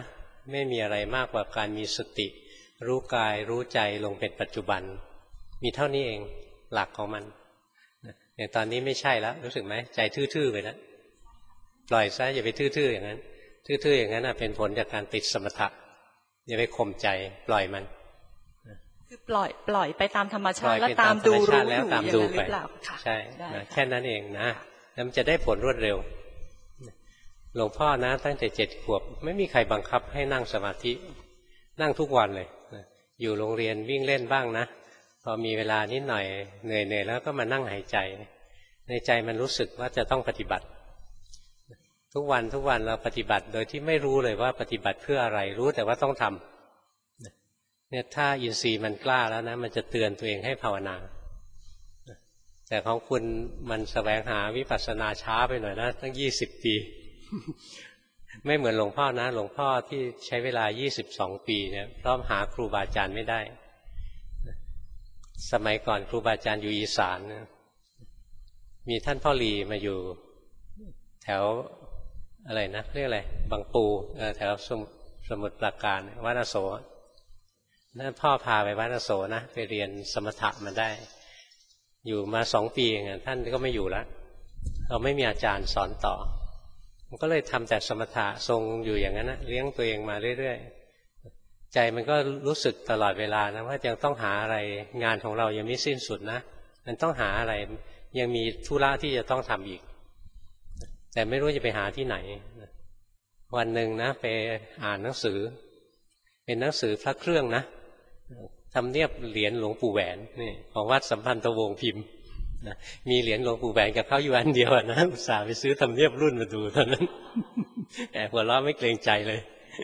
Speaker 1: ไม่มีอะไรมากกว่าการมีสติรู้กายรู้ใจลงเป็นปัจจุบันมีเท่านี้เองหลักของมันอย่างตอนนี้ไม่ใช่แล้วรู้สึกไหมใจทื่อๆไปแล้วปล่อยซะอย่าไปทื่อๆอย่างนั้นทื่อๆอย่างนั้นเป็นผลจากการติดสมถะอย่าไปข่มใจปล่อยมัน
Speaker 13: คือปล่อยปล่อยไปตามธรรมชาติแล้วตามดูรู้อยู่อย่างนั้นหรือเปล่า
Speaker 1: ใช่แค่นั้นเองนะแล้วมันจะได้ผลรวดเร็วหลวงพ่อนะตั้งแต่เจ็ดขวบไม่มีใครบังคับให้นั่งสมาธินั่งทุกวันเลยอยู่โรงเรียนวิ่งเล่นบ้างนะพอมีเวลานิดหน่อยเหนื่อยๆแล้วก็มานั่งหายใจในใจมันรู้สึกว่าจะต้องปฏิบัติทุกวันทุกวันเราปฏิบัติโดยที่ไม่รู้เลยว่าปฏิบัติเพื่ออะไรรู้แต่ว่าต้องทำเนี่ยถ้าอินทรีย์มันกล้าแล้วนะมันจะเตือนตัวเองให้ภาวนาแต่ของคุณมันแสวงหาวิปัสสนาช้าไปหน่อยนะตั้งยี่สิบปีไม่เหมือนหลวงพ่อนะหลวงพ่อที่ใช้เวลายี่สิบสองปีเนี่ยเพราะหาครูบาอาจารย์ไม่ได้สมัยก่อนครูบาอาจารย์อยู่อีสานมีท่านพ่อลีมาอยู่แถวอะไรนะเรียกอะไรบางปูแถวสมุทรปราการวัดอโศกนั่นพ่อพาไปวัดอโศกนะไปเรียนสมถะมาได้อยู่มาสองปีเองท่านก็ไม่อยู่แล้วเราไม่มีอาจารย์สอนต่อมันก็เลยทำแต่สมถะทรงอยู่อย่างนั้นนะเลี้ยงตัวเองมาเรื่อยๆใจมันก็รู้สึกตลอดเวลานะว่ายังต้องหาอะไรงานของเรายังไม่สิ้นสุดนะมันต้องหาอะไรยังมีธุระที่จะต้องทำอีกแต่ไม่รู้จะไปหาที่ไหนวันหนึ่งนะไปอ่านหนังสือเป็นหนังสือพระเครื่องนะทำเนียบเหรียญหลวงปู่แหวนนี่ของวัดสัมพันธวงศ์พิมพ์นะมีเหรียญหลวงปู่แหวนกับเขาอยู่อันเดียวนะอุตส่าห์ไปซื้อทำเนียบรุ่นมาดูตอนนั้นแต่หัวเราะไม่เกรงใจเลย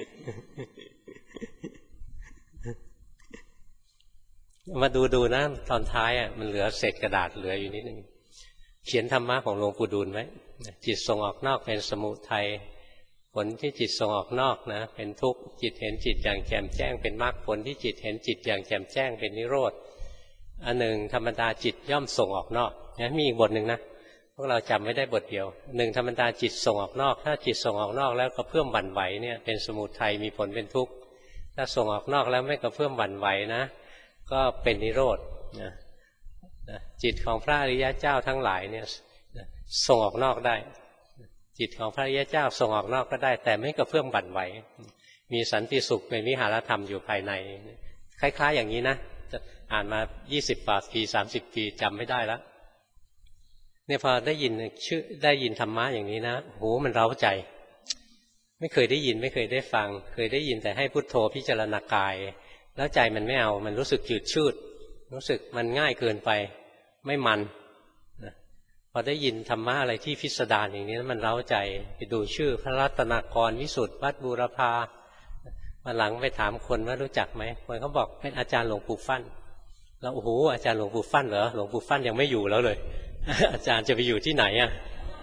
Speaker 1: มาดูดูนะตอนท้ายอ่ะมันเหลือเศษกระดาษเหลืออยู่นิดนึงเขียนธรรมะของหลวงปู่ดูลไว้จิตส่งออกนอกเป็นสมุทัยผลที่จิตส่งออกนอกนะเป็นทุกข์จิตเห็นจิตอย่างแจ่มแจ้งเป็นมรรคผลที่จิตเห็นจิตอย่างแจ่มแจ้งเป็นนิโรธอันหนึ่งธรรมดาจิตย่อมส่งออกนอกงั้นมีอีกบทหนึ่งนะพวกเราจำไม่ได้บทเดียวหนึ่งธรรมดาจิตส่งออกนอกถ้าจิตส่งออกนอกแล้วก็เพื่อมหวั่นไหวเนี่ยเป็นสมุทัยมีผลเป็นทุกข์ถ้าส่งออกนอกแล้วไม่กระเพื่อมหวั่นไหวนะก็เป็นนิโรธนะจิตของพระอริยเจ้าทั้งหลายเนี่ยส่งออกนอกได้จิตของพระอริยเจ้าส่งออกนอกก็ได้แต่ไม่กระเพื่อมหวั่นไหวมีสันติสุขเป็นวิหารธรรมอยู่ภายในคล้ายๆอย่างนี้นะจะอ่านมายี่สิบกว่าปีสามสิบปีจำไม่ได้แล้วเนี่ยพอได้ยินชื่อได้ยินธรรมะอย่างนี้นะโหมันเร้าใจไม่เคยได้ยินไม่เคยได้ฟังเคยได้ยินแต่ให้พุทโธพิจารณากายแล้วใจมันไม่เอามันรู้สึกจืดชืดรู้สึกมันง่ายเกินไปไม่มันพอได้ยินธรรมะอะไรที่พิสดารอย่างนี้มันเร้าใจไปดูชื่อพระรัตนกรวิสุทธิวัดบูรพามาหลังไปถามคนว่ารู้จักไหมคนเขาบอกเป็นอาจารย์หลวงปู่ฟั่นแล้วโอ้โหอาจารย์หลวงปู่ฟั่นเหรอหลวงปู่ฟั่นยังไม่อยู่แล้วเลยอาจารย์จะไปอยู่ที่ไหนอ่ะ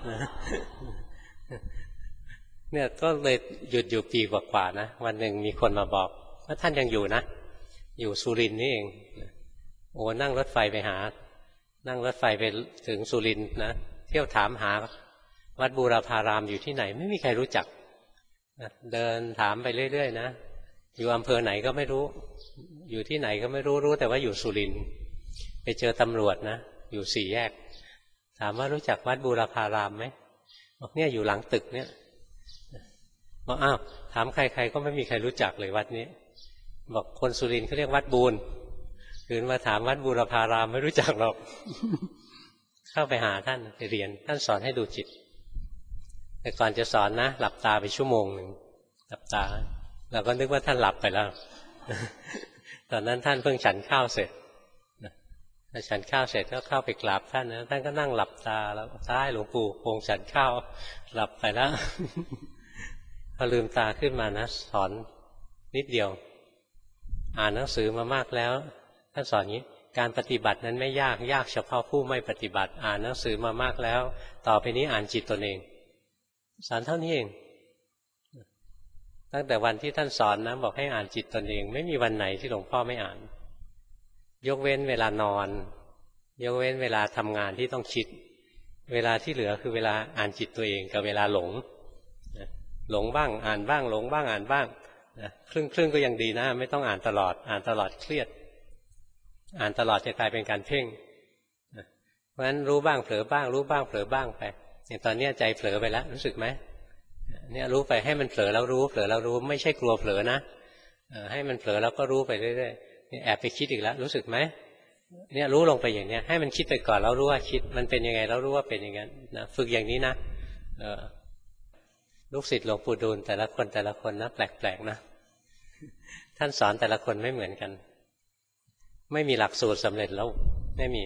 Speaker 1: เนี่ยก็เลยหยุดอยู่ปีกว่าๆนะวันหนึ่งมีคนมาบอกว่าท่านยังอยู่นะอยู่สุรินทร์นี่เองโอ้นั่งรถไฟไปหานั่งรถไฟไปถึงสุรินทร์นะเที่ยวถามหาวัดบูรพารามอยู่ที่ไหนไม่มีใครรู้จักเดินถามไปเรื่อยๆนะอยู่อำเภอไหนก็ไม่รู้อยู่ที่ไหนก็ไม่รู้รู้แต่ว่าอยู่สุรินทร์ไปเจอตำรวจนะอยู่สี่แยกถามว่ารู้จักวัดบูรพารามไหมบอกเนี่ยอยู่หลังตึกเนี่ยบอกอ้าวถามใครๆก็ไม่มีใครรู้จักเลยวัดนี้บอกคนสุรินทร์เขาเรียกวัดบูรคืนมาถามวัดบูรพารามไม่รู้จักหรอกเข้าไปหาท่านไปเรียนท่านสอนให้ดูจิตแต่ก่อนจะสอนนะหลับตาไปชั่วโมงหนึ่งหลับตาเราก็นึกว่าท่านหลับไปแล้วตอนนั้นท่านเพิ่งฉันข้าวเสร็จพอฉันข้าวเสร็จก็เข้าไปกราบท่านนะท่านก็นั่งหลับตาแล้วซ้ายหลวงปู่คงฉันข้าวหลับไปแล้วพอลืมตาขึ้นมานะสอนนิดเดียวอ่านหนังสือมามากแล้วท่านสอนงี้การปฏิบัตินั้นไม่ยากยากเฉพาะผู้ไม่ปฏิบัติอ่านหนังสือมามากแล้วต่อไปนี้อ่านจิตตนเองสอนเท่านี้เองตั้งแต่วันที่ท่านสอนนะบอกให้อ่านจิตตนเองไม่มีวันไหนที่หลวงพ่อไม่อ่านยกเว้นเวลานอนยกเว้นเวลาทำงานที่ต้องคิดเวลาที่เหลือคือเวลาอ่านจิตตัวเองกับเวลาหลงหลงบ้างอ่านบ้างหลงบ้างอ่านบ้างครึ่งครึ่งก็ยังดีนะไม่ต้องอ่านตลอดอ่านตลอดเครียดอ่านตลอดจะกลายเป็นการเพ่งเพราะฉะนั้นรู้บ้างเผลอบ้างรู้บ้างเผลอบ้างไปอย่างตอนนี้ใจเผลอไปแล้วรู้สึกไหมเนี่ยรู้ไปให้มันเผลอแล้วรู้เผลอแล้วรู้ไม่ใช่กลัวเผลอนะให้มันเผลอแล้วก็รู้ไปเรื่อยๆนี่แอบไปคิดอีกแล้วรู้สึกไหมเนี่ยรู้ลงไปอย่างเนี้ยให้มันคิดไปก่อนแล้วรู้ว่าคิดมันเป็นยังไงแล้วรู้ว่าเป็นอย่างนั้นนะฝึกอย่างนี้นะลูกศิษย์หลวงปู่ดูลแต่ละคนแต่ละคนนะแปลกๆนะท่านสอนแต่ละคนไม่เหมือนกันไม่มีหลักสูตรสำเร็จแล้วไม่มี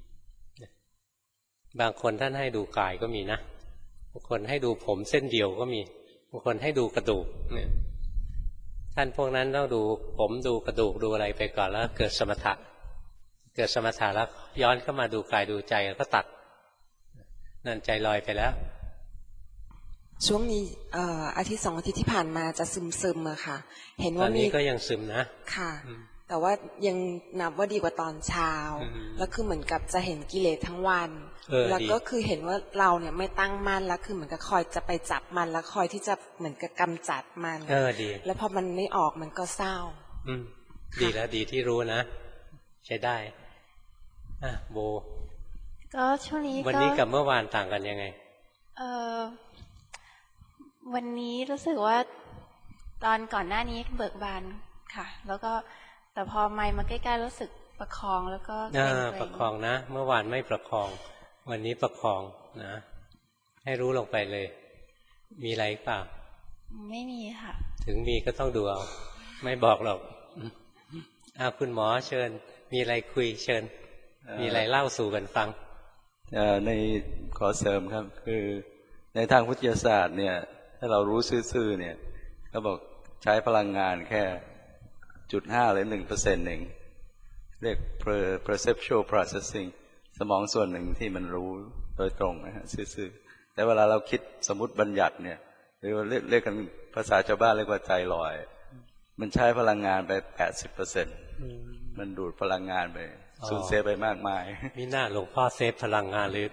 Speaker 1: บางคนท่านให้ดูกายก็มีนะบางคนให้ดูผมเส้นเดียวก็มีบางคนให้ดูกระดูกเนี่ยท่านพวกนั้นต้องดูผมดูกระดูกดูอะไรไปก่อนแล้วเกิดสมถะเกิดสมถะแล้วย้อนเข้ามาดูกายดูใจแล้วก็ตัดนั่นใจลอยไปแล้ว
Speaker 14: ช่วงนี้อาทิตย์สองอาทิตย์ที่ผ่านมาจะซึมซึมอะค่ะเห็นว่ามีตอนนี้
Speaker 1: ก็ยังซึมนะ
Speaker 14: ค่ะแต่ว่ายังนับว่าดีกว่าตอนเช้าแล้วคือเหมือนกับจะเห็นกิเลสทั้งวันแล้วก็คือเห็นว่าเราเนี่ยไม่ตั้งมั่นแล้วคือเหมือนกับคอยจะไปจับมันแล้วคอยที่จะเหมือนกับกำจัดมัน
Speaker 1: เออดี
Speaker 14: แล้วพอมันไม่ออกมันก็เศร้า
Speaker 1: อืมดีแล้วดีที่รู้นะใช้ได้อ่ะโบ
Speaker 15: ก็ช่วงนี้
Speaker 1: วันนี้กับเมื่อวานต่างกันยังไง
Speaker 15: เออวันนี้รู้สึกว่าตอนก่อนหน้านี้เบิกบานค่ะแล้วก็แต่พอไมค์มาใกล้ๆรู้สึกประคองแล้วก็
Speaker 1: เกรงๆประคองนะเมื่อวานไม่ประคองวันนี้ประคองนะให้รู้ลงไปเลยมีอะไรเปล่า
Speaker 15: ไม่มีค่ะ
Speaker 1: ถึงมีก็ต้องดูเอาไม่บอกหรอกอ้าวคุณหมอเชิญมีอะไรคุยเชิญมีอะไรเล่าสู่กันฟัง
Speaker 16: ในขอเสริมครับคือในทางวิทยาศาสตร์เนี่ยถ้าเรารู้ซื่อๆเนี่ยเขาบอกใช้พลังงานแค่จุดห้าหรือหนึ่งเปอร์เซ็นต์เองเรียก perceptual processing สมองส่วนหนึ่งที่มันรู้โดยตรงนะฮะซื่อๆแต่เวลาเราคิดสมมติบัญญัติเนี่ยหรือเรียกเรียกกันภาษาชาวบ้านเรียกว่าใจลอยมันใช้พลังงานไปแปดสิบเปอร์เซ็นต์มันดูดพลังงานไปสูญเสียไปมากมาย
Speaker 1: มีหน้าหลวงพ่อเซฟพลังงานเลย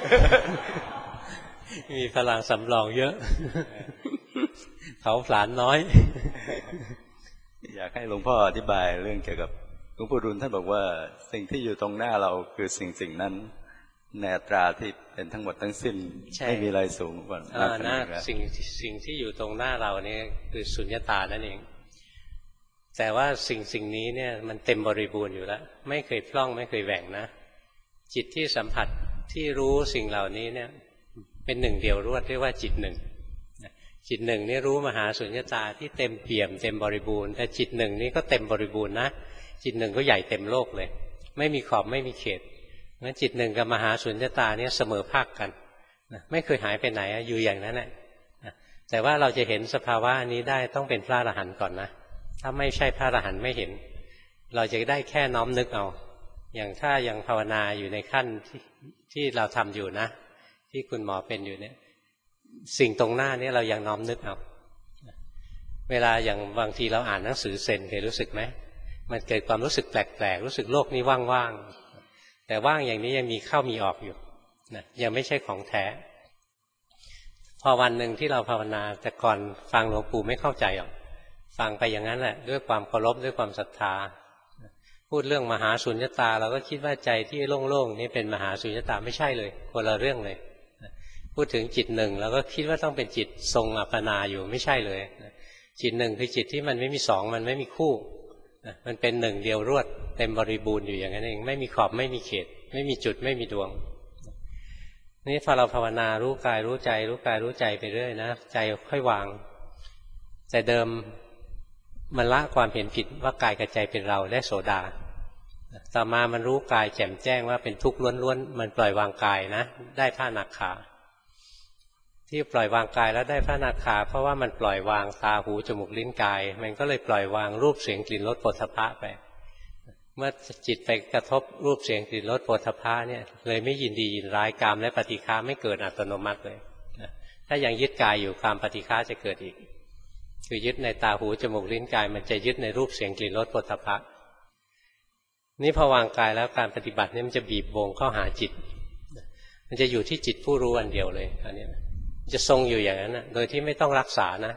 Speaker 1: มีพลังสำรองเยอะเผาผลาญน้อย
Speaker 16: อยากให้หลวงพ่ออธิบายเรื่องเกี่ยวกับหลวงปู่ดูลท่านบอกว่าสิ่งที่อยู่ตรงหน้าเราคือสิ่งสิ่งนั้นในอัตราที่เป็นทั้งหมดทั้งสิ้นไม่มีอะไรสูงกว่า
Speaker 1: นะสิ่งสิ่งที่อยู่ตรงหน้าเราเนี่ยคือสุญญตานั่นเองแต่ว่าสิ่งสิ่งนี้เนี่ยมันเต็มบริบูรณ์อยู่แล้วไม่เคยพล่องไม่เคยแหว่งนะจิตที่สัมผัสที่รู้สิ่งเหล่านี้เนี่ยเป็นหนึ่งเดียวรวดเรียกว่าจิตหนึ่งจิตหนึ่งนี่รู้มหาสุญญตาที่เต็มเปี่ยมเต็มบริบูรณ์แต่จิตหนึ่งนี่ก็เต็มบริบูรณ์นะจิตหนึ่งก็ใหญ่เต็มโลกเลยไม่มีขอบไม่มีเขตงั้นจิตหนึ่งกับมหาสุญญตาเนี่ยเสมอภาคกันไม่เคยหายไปไหนอยู่อย่างนั้นแหละแต่ว่าเราจะเห็นสภาวะอันนี้ได้ต้องเป็นพระอรหันต์ก่อนนะถ้าไม่ใช่พระอรหันต์ไม่เห็นเราจะได้แค่น้อมนึกเอาอย่างถ้ายังภาวนาอยู่ในขั้นที่ที่เราทำอยู่นะที่คุณหมอเป็นอยู่เนี่ยสิ่งตรงหน้านี้เรายังน้อมนึกเอาเวลาอย่างบางทีเราอ่านหนังสือเซนเคยรู้สึกไหมมันเกิดความรู้สึกแปลกๆรู้สึกโลกนี้ว่างๆแต่ว่างอย่างนี้ยังมีเข้ามีออกอยู่นะยังไม่ใช่ของแท้พอวันหนึ่งที่เราภาวนาแต่ก่อนฟังหลวงปู่ไม่เข้าใจหรอกฟังไปอย่างนั้นแหละด้วยความเคารพด้วยความศรัทธาพูดเรื่องมหาสุญญตาเราก็คิดว่าใจที่โล่งๆนี่เป็นมหาสุญญตาไม่ใช่เลยคนละเรื่องเลยพูดถึงจิตหนึ่งเราก็คิดว่าต้องเป็นจิตทรงอัปปนาอยู่ไม่ใช่เลยจิตหนึ่งคือจิตที่มันไม่มีสองมันไม่มีคู่มันเป็นหนึ่งเดียวรวดเต็มบริบูรณ์อยู่อย่างนั้นเองไม่มีขอบไม่มีเขตไม่มีจุดไม่มีดวงนี่พอเราภาวนารู้กายรู้ใจรู้กายรู้ใจไปเรื่อยนะใจค่อยวางแต่เดิมมันละความเห็นผิดว่ากายกับใจเป็นเราได้โสดาต่อมามันรู้กายแจ่มแจ้งว่าเป็นทุกข์ล้วนๆมันปล่อยวางกายนะได้พระอนาคาที่ปล่อยวางกายแล้วได้พระอนาคาเพราะว่ามันปล่อยวางตาหูจมูกลิ้นกายมันก็เลยปล่อยวางรูปเสียงกลิ่นรสโผฏฐัพพะไปเมื่อจิตไปกระทบรูปเสียงกลิ่นรสโผฏฐัพพะเนี่ยเลยไม่ยินดียินร้ายกามและปฏิฆาไม่เกิดอัตโนมัติเลยถ้ายังยึดกายอยู่กามปฏิฆาจะเกิดอีกคือยึดในตาหูจมูกลิ้นกายมันจะยึดในรูปเสียงกลิ่นรสโผฏฐัพพะนี่พอวางกายแล้วการปฏิบัติเนี่ยมันจะบีบวงเข้าหาจิตมันจะอยู่ที่จิตผู้รู้อันเดียวเลยอันนี้จะทรงอยู่อย่างนั้นนะโดยที่ไม่ต้องรักษานะ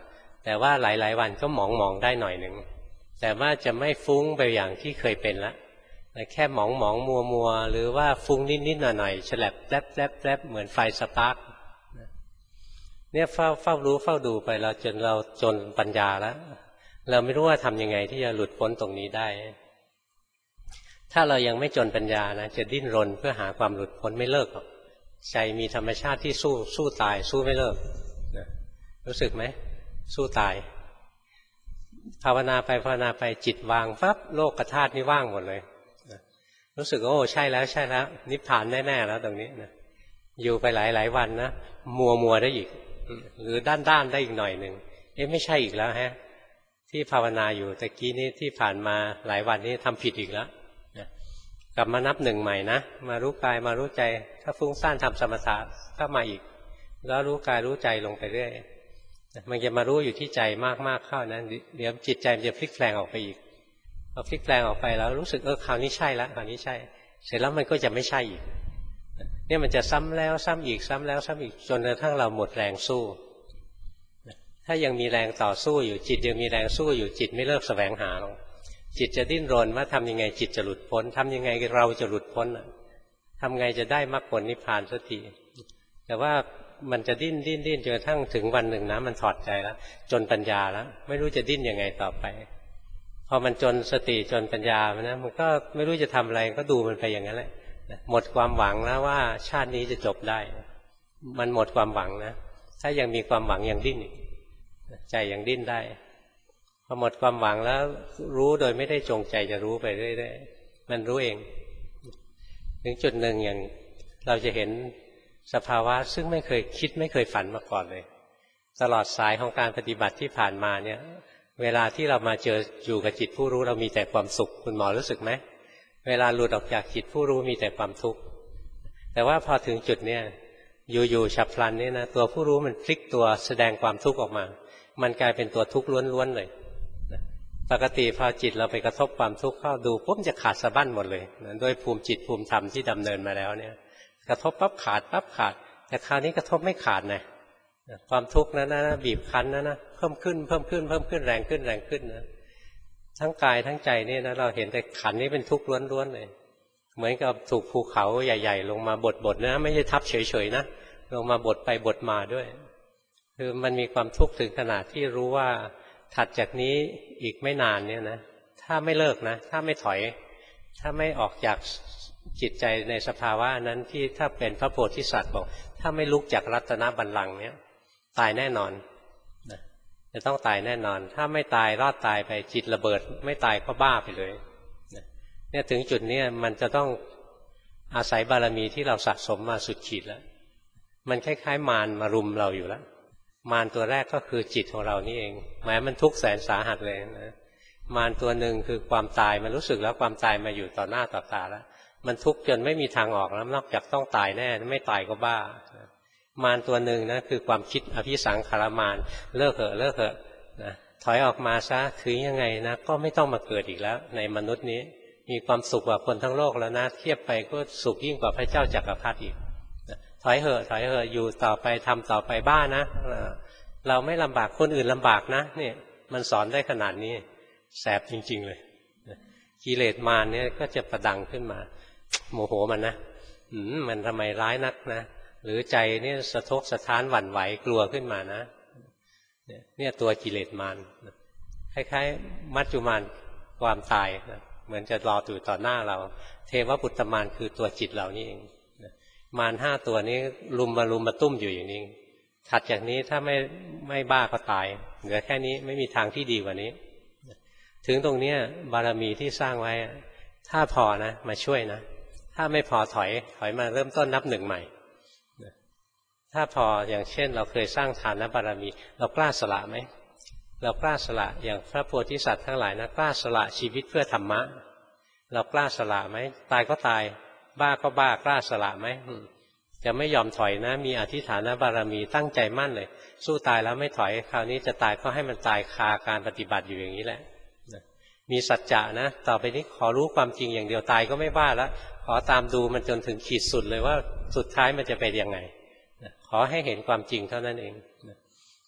Speaker 1: แต่ว่าหลายๆวันก็หมองๆได้หน่อยหนึ่งแต่ว่าจะไม่ฟุ้งไปอย่างที่เคยเป็นละแต่แค่หมองๆมัวๆหรือว่าฟุ้งนิดๆหน่อยๆฉลับแลบๆๆเหมือนไฟสปาร์คเนี่ยเฝ้าเฝ้ารู้เฝ้าดูไปเราจนเราจนปัญญาแล้วเราไม่รู้ว่าทำยังไงที่จะหลุดพ้นตรงนี้ได้ถ้าเรายังไม่จนปัญญานะจะดิ้นรนเพื่อหาความหลุดพ้นไม่เลิกหรอกใจมีธรรมชาติที่สู้สู้ตายสู้ไม่เลิกนะรู้สึกไหมสู้ตายภาวนาไปภาวนาไปจิตวางปั๊บโลกธาตุนี่ว่างหมดเลยนะรู้สึกโอ้ใช่แล้วใช่แล้วนิพพานแน่ๆแล้วตรงนี้นะอยู่ไปหลายๆวันนะมัวมัวได้อีกหรือด้านด้านได้อีกหน่อยหนึ่งเอ๊ะไม่ใช่อีกแล้วฮะที่ภาวนาอยู่ตะกี้นี้ที่ผ่านมาหลายวันนี้ทำผิดอีกแล้วนะกลับมานับหนึ่งใหม่นะมารู้กายมารู้ใจถ้าฟุ้งซ่านทำสมถะก็มาอีกแล้วรู้กายรู้ใจลงไปเรื่อยมันจะมารู้อยู่ที่ใจมากๆเข้านั้นเดี๋ยวจิตใจมันจะพลิกแปลงออกไปอีกพอพลิกแปลงออกไปแล้วรู้สึกเออคราวนี้ใช่แล้วคราวนี้ใช่เสร็จแล้วมันก็จะไม่ใช่อีกเนี่ยมันจะซ้ำแล้วซ้ำอีกซ้ำแล้วซ้ำอีกจนกระทั่งเราหมดแรงสู้ถ้ายังมีแรงต่อสู้อยู่จิตยังมีแรงสู้อยู่จิตไม่เลิกแสวงหาหรอกจิตจะดิ้นรนว่าทำยังไงจิตจะหลุดพ้นทำยังไงเราจะหลุดพ้นทำไงจะได้มรรคผลนิพพานสักทีแต่ว่ามันจะดิ้นดิ้นดิ้นจนกระทั่งถึงวันหนึ่งนะมันถอดใจแล้วจนปัญญาแล้วไม่รู้จะดิ้นยังไงต่อไปพอมันจนสติจนปัญญามันนะมันก็ไม่รู้จะทำอะไรก็ดูมันไปอย่างนั้นแหละหมดความหวังแล้วว่าชาตินี้จะจบได้มันหมดความหวังนะถ้ายังมีความหวังยังดิ้นใจยังดิ้นได้พอหมดความหวังแล้วรู้โดยไม่ได้จงใจจะรู้ไปเรื่อยๆมันรู้เองถึงจุดหนึ่งอย่างเราจะเห็นสภาวะซึ่งไม่เคยคิดไม่เคยฝันมาก่อนเลยตลอดสายของการปฏิบัติที่ผ่านมาเนี่ยเวลาที่เรามาเจออยู่กับจิตผู้รู้เรามีแต่ความสุขคุณหมอรู้สึกไหมเวลาหลุดออกจากจิตผู้รู้มีแต่ความทุกข์แต่ว่าพอถึงจุดเนี่ยอยู่ๆฉับพลันนี่นะตัวผู้รู้มันพลิกตัวแสดงความทุกข์ออกมามันกลายเป็นตัวทุกข์ล้วนๆเลยปกติพอจิตเราไปกระทบความทุกข์เข้าดูปุ๊บจะขาดสะบั้นหมดเลยด้วยภูมิจิตภูมิธรรมที่ดำเนินมาแล้วเนี่ยกระทบปั๊บขาดปั๊บขาดแต่คราวนี้กระทบไม่ขาดนะความทุกข์นั้นนะบีบคั้นนะนะเพิ่มขึ้นเพิ่มขึ้นเพิ่มขึ้นแรงขึ้นแรงขึ้นนะทั้งกายทั้งใจนี่นะเราเห็นแต่ขันนี้เป็นทุกข์ล้วนๆเลยเหมือนกับถูกภูเขาใหญ่ๆลงมาบดๆนะไม่ใช่ทับเฉยๆนะลงมาบดไปบดมาด้วยคือมันมีความทุกข์ถึงขนาดที่รู้ว่าถัดจากนี้อีกไม่นานเนี่ยนะถ้าไม่เลิกนะถ้าไม่ถอยถ้าไม่ออกจากจิตใจในสภาวะนั้นที่ถ้าเป็นพระโพธิสัตว์บอกถ้าไม่ลุกจากรัตนบัลลังก์เนี่ยตายแน่นอนนะจะต้องตายแน่นอนถ้าไม่ตายรอดตายไปจิตระเบิดไม่ตายก็บ้าไปเลยนะเนี่ยถึงจุดนี้มันจะต้องอาศัยบารมีที่เราสะสมมาสุดขีดแล้วมันคล้ายๆมารมารุมเราอยู่แล้วมารตัวแรกก็คือจิตของเรานี่เองแม้มันทุกข์แสนสาหัสเลยนะมารตัวหนึ่งคือความตายมันรู้สึกแล้วความตายมาอยู่ต่อหน้าต่อตาแล้วมันทุกข์จนไม่มีทางออกแล้วนอกจากต้องตายแน่ไม่ตายก็บ้ามารตัวหนึ่งนะคือความคิดอภิสังขารมารเลิกเถอะเลิกเถอะนะถอยออกมาซะคือยังไงนะก็ไม่ต้องมาเกิดอีกแล้วในมนุษย์นี้มีความสุขกว่าคนทั้งโลกแล้วนะเทียบไปก็สุขยิ่งกว่าพระเจ้าจักรพรรดิอีกถอยเถอะถอยเถอะอยู่ต่อไปทำต่อไปบ้านะเราไม่ลำบากคนอื่นลำบากนะเนี่ยมันสอนได้ขนาดนี้แสบจริงๆเลยกิเลสมารเนี่ยก็จะประดังขึ้นมาโมโหมันนะอืมมันทำไมร้ายนักนะหรือใจเนี่ยสะทกสะท้านหวั่นไหวกลัวขึ้นมานะเนี่ยตัวกิเลสมารคล้ายๆมัจจุมารความตายนะเหมือนจะรออยู่ต่อหน้าเราเทวปุตตมารคือตัวจิตเรานี่เองมารห้าตัวนี้ลุมมาลุมมาตุ้มอยู่อย่างนี้ถัดจากนี้ถ้าไม่ไม่บ้าก็ตายเหลือแค่นี้ไม่มีทางที่ดีกว่านี้ถึงตรงนี้บารมีที่สร้างไว้ถ้าพอนะมาช่วยนะถ้าไม่พอถอยถอยมาเริ่มต้นนับหนึ่งใหม่ถ้าพออย่างเช่นเราเคยสร้างฐานบารมีเรากล้าสละไหมเรากล้าสละอย่างพระโพธิสัตว์ทั้งหลายนะกล้าสละชีวิตเพื่อธรรมะเรากล้าสละไหมตายก็ตายบ้าก็บ้ากล้าสละไหมจะไม่ยอมถอยนะมีอธิฐานบารมีตั้งใจมั่นเลยสู้ตายแล้วไม่ถอยคราวนี้จะตายก็ให้มันตายคาการปฏิบัติอยู่อย่างนี้แหละมีสัจจะนะต่อไปนี้ขอรู้ความจริงอย่างเดียวตายก็ไม่บ้าแล้วขอตามดูมันจนถึงขีดสุดเลยว่าสุดท้ายมันจะเป็นยังไงขอให้เห็นความจริงเท่านั้นเอง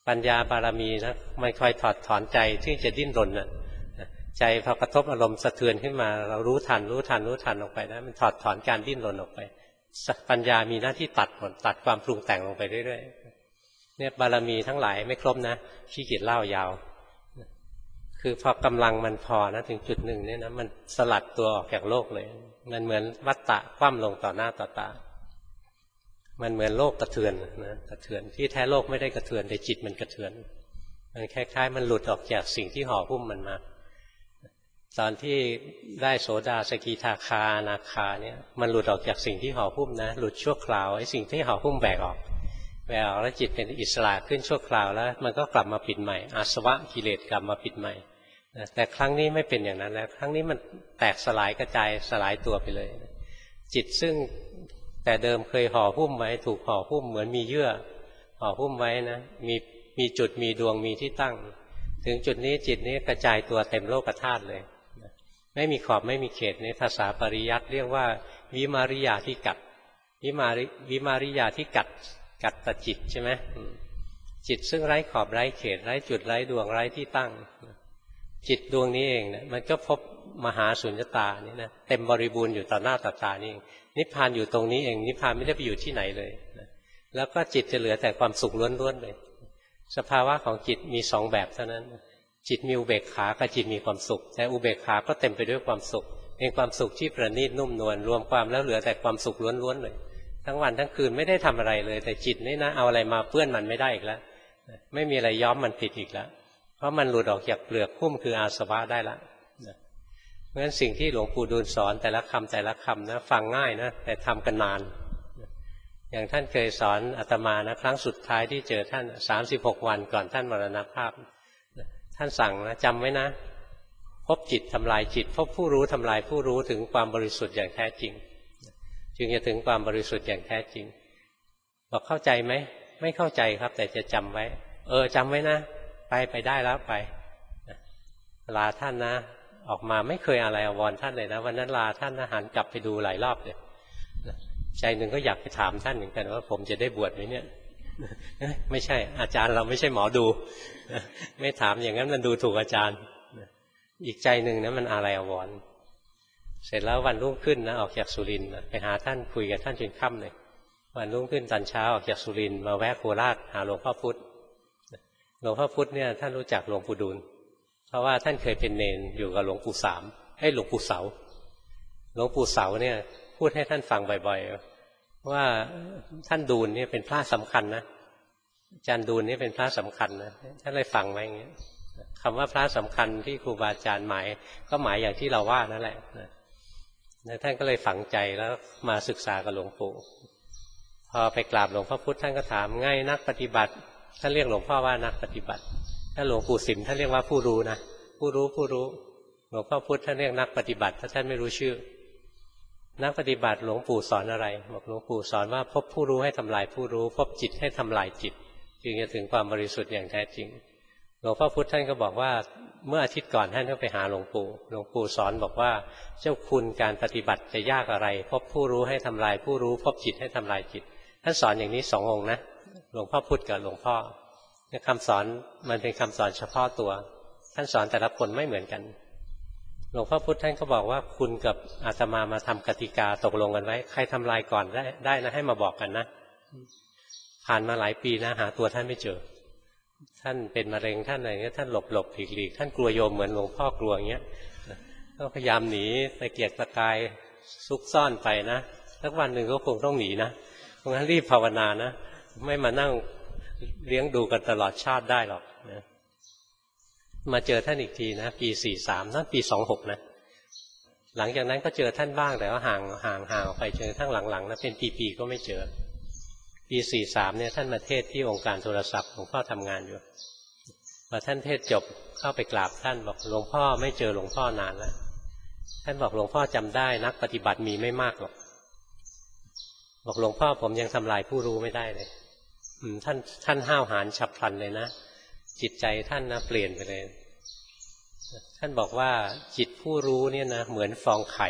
Speaker 1: ปัญญาบารมีนะมันคอยถอดถอนใจที่จะดิ้นรนน่ะใจพอกระทบอารมณ์สะเทือนขึ้นมาเรารู้ทันรู้ทันรู้ทันออกไปนะมันถอดถอนการดิ้นรนออกไปปัญญามีหน้าที่ตัดหมดตัดความปรุงแต่งลงไปเรื่อยๆเนี่ยบารมีทั้งหลายไม่ครบนะขี้เกียจเล่ายาวคือพอกำลังมันพอนะถึงจุดหนึ่งเนี่ยนะมันสลัดตัวออกจากโลกเลยมันเหมือนวัฏฏะคว่ำลงต่อหน้าต่อตามันเหมือนโลกกระเทือนนะกระเทือนที่แท้โลกไม่ได้กระเทือนแต่จิตมันกระเทือนมันคล้ายๆมันหลุดออกจากสิ่งที่ห่อหุ้มมันมาตอนที่ได้โสดาสกิทาคาอนาคาเนี่ยมันหลุดออกจากสิ่งที่ห่อหุ้มนะหลุดชั่วคราวไอ้สิ่งที่ห่อหุ้มแบกออกแบกออกแล้วจิตเป็นอิสระขึ้นชั่วคราวแล้วมันก็กลับมาปิดใหม่อาสวะกิเลสกลับมาปิดใหม่แต่ครั้งนี้ไม่เป็นอย่างนั้นแล้วครั้งนี้มันแตกสลายกระจายสลายตัวไปเลยจิตซึ่งแต่เดิมเคยห่อหุ้มไว้ถูกห่อหุ้มเหมือนมีเยื่อห่อหุ้มไว้นะมีมีจุดมีดวงมีที่ตั้งถึงจุดนี้จิตนี้กระจายตัวเต็มโลกธาตุเลยไม่มีขอบไม่มีเขตในภาษาปริยัติเรียกว่าวิมาริยาที่กัดวิมาริวิมาริยาที่กัดกัดตจิตใช่ไหมจิตซึ่งไร้ขอบไร้เขตไร้จุดไร้ดวงไร้ที่ตั้งจิตดวงนี้เองเนี่ยมันก็พบมหาสุญญตานี่นะเต็มบริบูรณ์อยู่ต่อหน้าต่อตานี่เองนิพพานอยู่ตรงนี้เองนิพพานไม่ได้ไปอยู่ที่ไหนเลยนะแล้วก็จิตจะเหลือแต่ความสุขล้วนๆเลยสภาวะของจิตมีสองแบบเท่านั้นจิตมีอุเบกขากับจิตมีความสุขแต่อุเบกขาก็เต็มไปด้วยความสุขเป็นความสุขที่ประณีตนุ่มนวลรวมความแล้วเหลือแต่ความสุขล้วนๆเลยทั้งวันทั้งคืนไม่ได้ทำอะไรเลยแต่จิตนี่นะเอาอะไรมาเปื้อนมันไม่ได้อีกแล้วไม่มีอะไรย้อมมันผิดอีกแล้วเพราะมันหลุดออกจากเปลือกหุ้มคืออาสวะได้ละเพราะฉะนั้นสิ่งที่หลวงปู่ดูลสอนแต่ละคำแต่ละคำนะฟังง่ายนะแต่ทำกันนานอย่างท่านเคยสอนอาตมานะครั้งสุดท้ายที่เจอท่านสามสิบหกวันก่อนท่านมรณภาพท่านสั่งนะจำไว้นะพบจิตทำลายจิตพบผู้รู้ทำลายผู้รู้ถึงความบริสุทธิ์อย่างแท้จริงจึงจะถึงความบริสุทธิ์อย่างแท้จริงบอกเข้าใจไหมไม่เข้าใจครับแต่จะจำไว้เออจำไว้นะไปไปได้แล้วไปลาท่านนะออกมาไม่เคยอะไรอววรท่านเลยนะวันนั้นลาท่านนะหันกลับไปดูหลายรอบเลยใจหนึ่งก็อยากไปถามท่านเหมือนกันว่าผมจะได้บวชไหมเนี่ยไม่ใช่อาจารย์เราไม่ใช่หมอดูไม่ถามอย่างนั้นมันดูถูกอาจารย์อีกใจหนึ่งนะมันอะไรอววรเสร็จแล้ววันรุ่งขึ้นนะออกจากสุรินทร์ไปหาท่านคุยกับท่านจนค่ำเลยวันรุ่งขึ้นตอนเช้าออกจากสุรินทร์มาแวะโคราชหาหลวงพ่อพุธหลวงพ่อพุธเนี่ยท่านรู้จักหลวงปู่ดูลเพราะว่าท่านเคยเป็นเนนอยู่กับหลวงปู่สามให้หลวงปู่เสาหลวงปู่เสาเนี่ยพูดให้ท่านฟังบ่อยๆว่าท่านดูลเนี่ยเป็นพระสำคัญนะอาจารย์ดูลนี่เป็นพระสำคัญนะท่านเลยฟังไว้อย่างเงี้ยคำว่าพระสำคัญที่ครูบาอาจารย์หมายก็หมายอย่างที่เราว่านั่นแหละนะท่านก็เลยฝังใจแล้วมาศึกษากับหลวงปู่พอไปกราบหลวงพ่อพุธท่านก็ถามง่ายนักปฏิบัติท่านเรียกหลวงพ่อว่านักปฏิบัติถ้าหลวงปู่สิมท่านเรียกว่าผู้รู้นะผู้รู้ผู้รู้หลวงพ่อพุธท่านเรียกนักปฏิบัติถ้าท่านไม่รู้ชื่อนักปฏิบัติหลวงปู่สอนอะไรบอกหลวงปู่สอนว่าพบผู้รู้ให้ทำลายผู้รู้พบจิตให้ทำลายจิตจึงจะถึงความบริสุทธิ์อย่างแท้จริงหลวงพ่อพุธท่านก็บอกว่าเมื่ออาทิตย์ก่อนท่านก็ไปหาหลวงปู่หลวงปู่สอนบอกว่าเจ้าคุณการปฏิบัติจะยากอะไรพบผู้รู้ให้ทำลายผู้รู้พบจิตให้ทำลายจิตท่านสอนอย่างนี้สององค์นะหลวงพ่อพุธกับหลวงพ่อคำสอนมันเป็นคำสอนเฉพาะตัวท่านสอนแต่ละคนไม่เหมือนกันหลวงพ่อพุธท่านก็บอกว่าคุณกับอาตมามาทำกติกาตกลงกันไว้ใครทำลายก่อนได้ได้นะให้มาบอกกันนะผ่านมาหลายปีนะหาตัวท่านไม่เจอท่านเป็นมะเร็งท่านอะไรเงี้ยท่านหลบหลบหลีกหลีกท่านกลัวโยมเหมือนหลวงพ่อกลัวอย่างเงี้ยก็พยายามหนีตะเกียกตะกายซุกซ่อนไปนะสักวันหนึ่งก็คงต้องหนีนะเพราะงั้นรีบภาวนานะไม่มานั่งเลี้ยงดูกันตลอดชาติได้หรอกนะมาเจอท่านอีกทีนะปีสี่สามนั่นปีสองหกนะหลังจากนั้นก็เจอท่านบ้างแต่ว่าห่างห่างห่างไปเจอทั้งหลังๆนะเป็นปีๆก็ไม่เจอปีสี่สามเนี่ยท่านมาเทศที่องค์การโทรศัพท์หลวงพ่อทำงานอยู่พอท่านเทศจบเข้าไปกราบท่านบอกหลวงพ่อไม่เจอหลวงพ่อนานแล้วท่านบอกหลวงพ่อจำได้นักปฏิบัติมีไม่มากหรอกบอกหลวงพ่อผมยังทำลายผู้รู้ไม่ได้เลยท่านท่านห้าวหาญฉับพลันเลยนะจิตใจท่านนะเปลี่ยนไปเลยท่านบอกว่าจิตผู้รู้เนี่ยนะเหมือนฟองไข่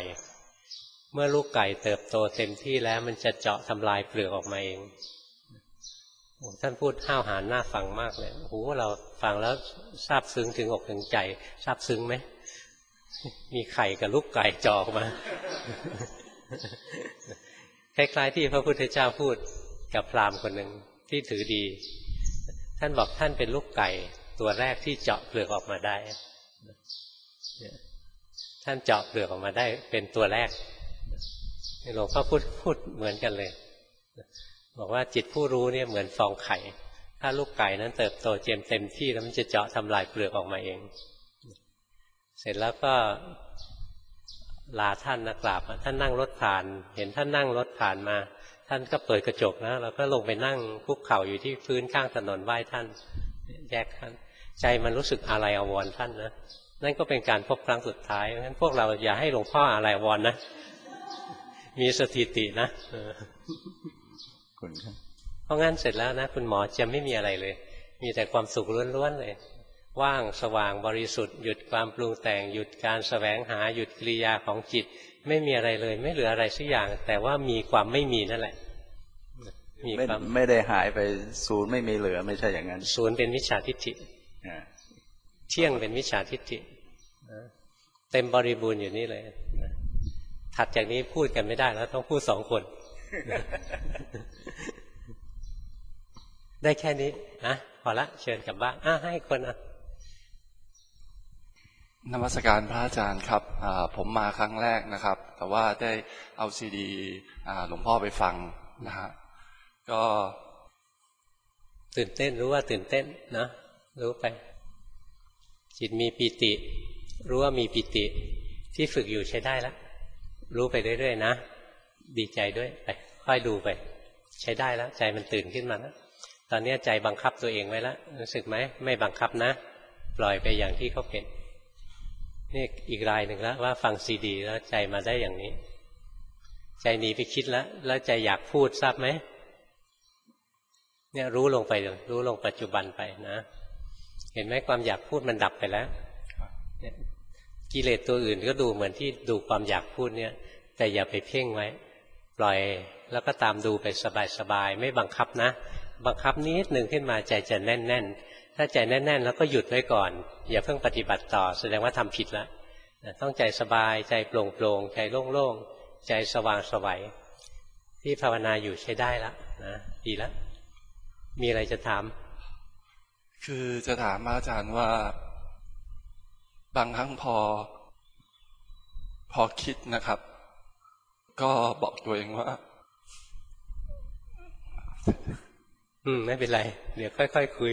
Speaker 1: เมื่อลูกไก่เติบโตเต็มที่แล้วมันจะเจาะทำลายเปลือกออกมาเองท่านพูดห้าวหาญน่าฟังมากเลยโอ้โหเราฟังแล้วซาบซึ้งถึงอกถึงใจซาบซึ้งไหมมีไข่กับลูกไก่จ่อออกมา คล้ายๆที่พระพุทธเจ้าพูดกับพราหมณ์คนหนึ่งที่ถือดีท่านบอกท่านเป็นลูกไก่ตัวแรกที่เจาะเปลือกออกมาได้ท่านเจาะเปลือกออกมาได้เป็นตัวแรกหลวงพ่อพูดพูดเหมือนกันเลยบอกว่าจิตผู้รู้เนี่ยเหมือนฟองไข่ถ้าลูกไก่นั้นเติบโตเต็มเต็มที่แล้วมันจะเจาะทำลายเปลือกออกมาเองเสร็จแล้วก็ลาท่านนะกราบท่านนั่งรถผ่านเห็นท่านนั่งรถผ่านมาท่านก็เปิดกระจกนะเราก็ลงไปนั่งคุกเข่าอยู่ที่พื้นข้างถนนไหว้ท่านแยกท่านใจมันรู้สึกอะไรอาวรณ์ท่านนะนั่นก็เป็นการพบครั้งสุดท้ายงั้นพวกเราอย่าให้หลวงพ่ออะไรอาวรณ์นะมีสถิตินะเพราะงั้นเสร็จแล้วนะคุณหมอจะไม่มีอะไรเลยมีแต่ความสุขล้วนๆเลยว่างสว่างบริสุทธิ์หยุดความปรุงแต่งหยุดการแสวงหาหยุดกิริยาของจิตไม่มีอะไรเลยไม่เหลืออะไรสักอย่างแต่ว่ามีความไม่มีนั่นแหละมีความ
Speaker 16: ไม่ได้หายไปศูนย์ไม่มีเหลือไม่ใช่อย่างนั้น
Speaker 1: ศูนย์เป็นมิจฉาทิฏฐิเที่ยงเป็นมิจฉาทิฏฐิเต็มบริบูรณ์อยู่นี่เลยถัดจากนี้พูดกันไม่ได้แล้วต้องพูดสองคนได้แค่นี้นะพอละเชิญกลับบ้านอ่ะให้คนอ่ะ
Speaker 17: นมัสการพระอาจารย์ครับผมมาครั้งแรกนะครับแต่ว่าได้เอาซีดีหลวงพ่อไปฟังนะฮะก็
Speaker 1: ตื่นเต้นรู้ว่าตื่นเต้นนะรู้ไปจิตมีปิติรู้ว่ามีปิติที่ฝึกอยู่ใช้ได้แล้วรู้ไปเรื่อยๆนะดีใจด้วยไปค่อยดูไปใช้ได้แล้วใจมันตื่นขึ้นมาแล้วตอนนี้ใจบังคับตัวเองไว้แล้วรู้สึกไหมไม่บังคับนะปล่อยไปอย่างที่เขาเป็นนี่อีกรายหนึ่งแล้วว่าฟังซีดีแล้วใจมาได้อย่างนี้ใจหนีไปคิดแล้วแล้วใจอยากพูดทราบไหมเนี่ยรู้ลงไปรู้ลงปัจจุบันไปนะเห็นไหมความอยากพูดมันดับไปแล้วกิเลสตัวอื่นก็ดูเหมือนที่ดูความอยากพูดเนี่ยแต่อย่าไปเพ่งไว้ปล่อยแล้วก็ตามดูไปสบายๆไม่บังคับนะบังคับนิดหนึ่งขึ้นมาใจจะแน่นๆถ้าใจแน่นๆแล้วก็หยุดไว้ก่อนอย่าเพิ่งปฏิบัติต่อแสดงว่าทำผิดแล้วต้องใจสบายใจโปร่งๆใจโล่งๆใจสว่างไสวที่ภาวนาอยู่ใช้ได้แล้วนะดีแล้วมีอะไรจะถาม
Speaker 17: คือจะถามอาจารย์ว่าบางครั้งพอพอคิดนะครับก็บอกตัวเองว่า
Speaker 1: อืมไม่เป็นไรเดี๋ยวค่อยๆ ค, คุย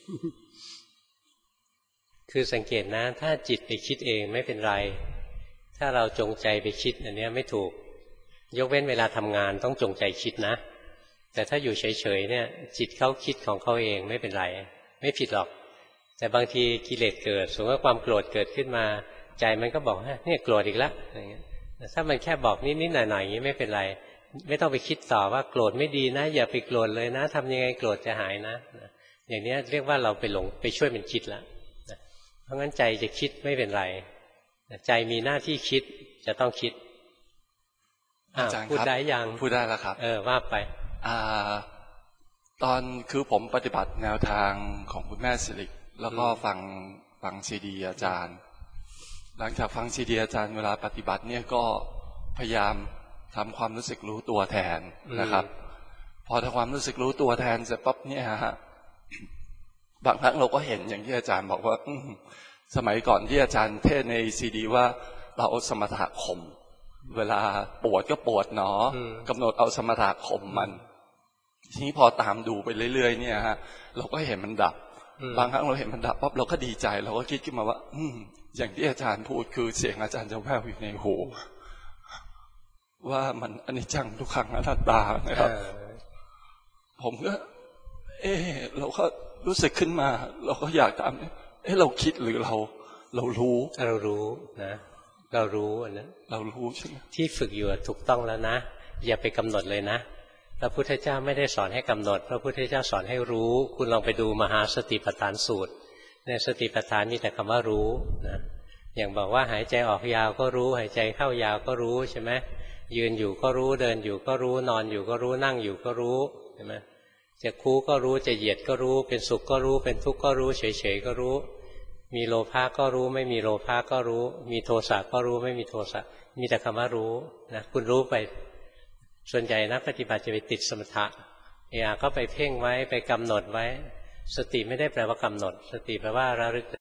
Speaker 1: คือสังเกตนะถ้าจิตไปคิดเองไม่เป็นไรถ้าเราจงใจไปคิดอันนี้ไม่ถูกยกเว้นเวลาทำงานต้องจงใจคิดนะแต่ถ้าอยู่เฉยๆเนี่ยจิตเขาคิดของเขาเองไม่เป็นไรไม่ผิดหรอกแต่บางทีกิเลสเกิดสมมติว่าความโกรธเกิดขึ้นมาใจมันก็บอกเนี่ยโกรธอีกแล้วอย่างเงี้ยถ้ามันแค่บอกนิดๆหน่อยๆอย่างนี้ไม่เป็นไรไม่ต้องไปคิดต่อว่าโกรธไม่ดีนะอย่าไปโกรธเลยนะทำยังไงโกรธจะหายนะอย่างนี้เรียกว่าเราไปหลงไปช่วยมันคิดแล้วเพราะงั้นใจจะคิดไม่เป็นไรใจมีหน้าที่คิดจะต้องคิด
Speaker 17: อาจารย์
Speaker 1: พูดได้ยัง
Speaker 17: พูดได้แล้วครับ
Speaker 1: เออว่าไป
Speaker 17: อ่าตอนคือผมปฏิบัติแนวทางของคุณแม่สิริแล้วก็ฟังฟังซีดีอาจารย์หลังจากฟังซีดีอาจารย์เวลาปฏิบัติเนี่ยก็พยายามทำความรู้สึกรู้ตัวแทนนะครับพอทำความรู้สึกรู้ตัวแทนเสร็จปั๊บเนี่ยฮะบางครั้งเราก็เห็นอย่างที่อาจารย์บอกว่าสมัยก่อนที่อาจารย์เทศในซีดีว่าเราเอาสมถะข่มเวลาปวดก็ปวดเนาะกำหนดเอาสมถะข่มมันทีนี้พอตามดูไปเรื่อยๆเนี่ยฮะเราก็เห็นมันดับบางครั้งเราเห็นมันดับปั๊บเราก็ดีใจเราก็คิดขึ้นมาว่าอืมอย่างที่อาจารย์พูดคือเสียงอาจารย์จะแว่วอยู่ในหูว่ามันอนิจจังทุกขังอนัตตานะครับผมก็เออเราก็รู้สึกขึ้นมาเราก็อยากถามเออเราคิดหรือเราเรารู้
Speaker 1: เรารู้นะเรารู้อันนั้น
Speaker 17: เรารู้ใช่ไหม
Speaker 1: ที่ฝึกอยู่ถูกต้องแล้วนะอย่าไปกำหนดเลยนะพระพุทธเจ้าไม่ได้สอนให้กำหนดพระพุทธเจ้าสอนให้รู้คุณลองไปดูมหาสติปัฏฐานสูตรในสติปัฏฐานมีแต่คำว่ารู้นะอย่างบอกว่าหายใจออกยาวก็รู้หายใจเข้ายาวก็รู้ใช่ไหมยืนอยู่ก็รู้เดินอยู่ก็รู้นอนอยู่ก็รู้นั่งอยู่ก็รู้ใช่ไหมจะคู้ก็รู้จะเหยียดก็รู้เป็นสุขก็รู้เป็นทุกข์ก็รู้เฉยๆก็รู้มีโลภะก็รู้ไม่มีโลภะก็รู้มีโทสะก็รู้ไม่มีโทสะมีแต่คำว่ารู้นะคุณรู้ไปส่วนใหญ่นักปฏิบัติจะไปติดสมถะเอะก็ไปเพ่งไว้ไปกำหนดไว้สติไม่ได้แปลว่ากำหนดสติแปลว่าระลึก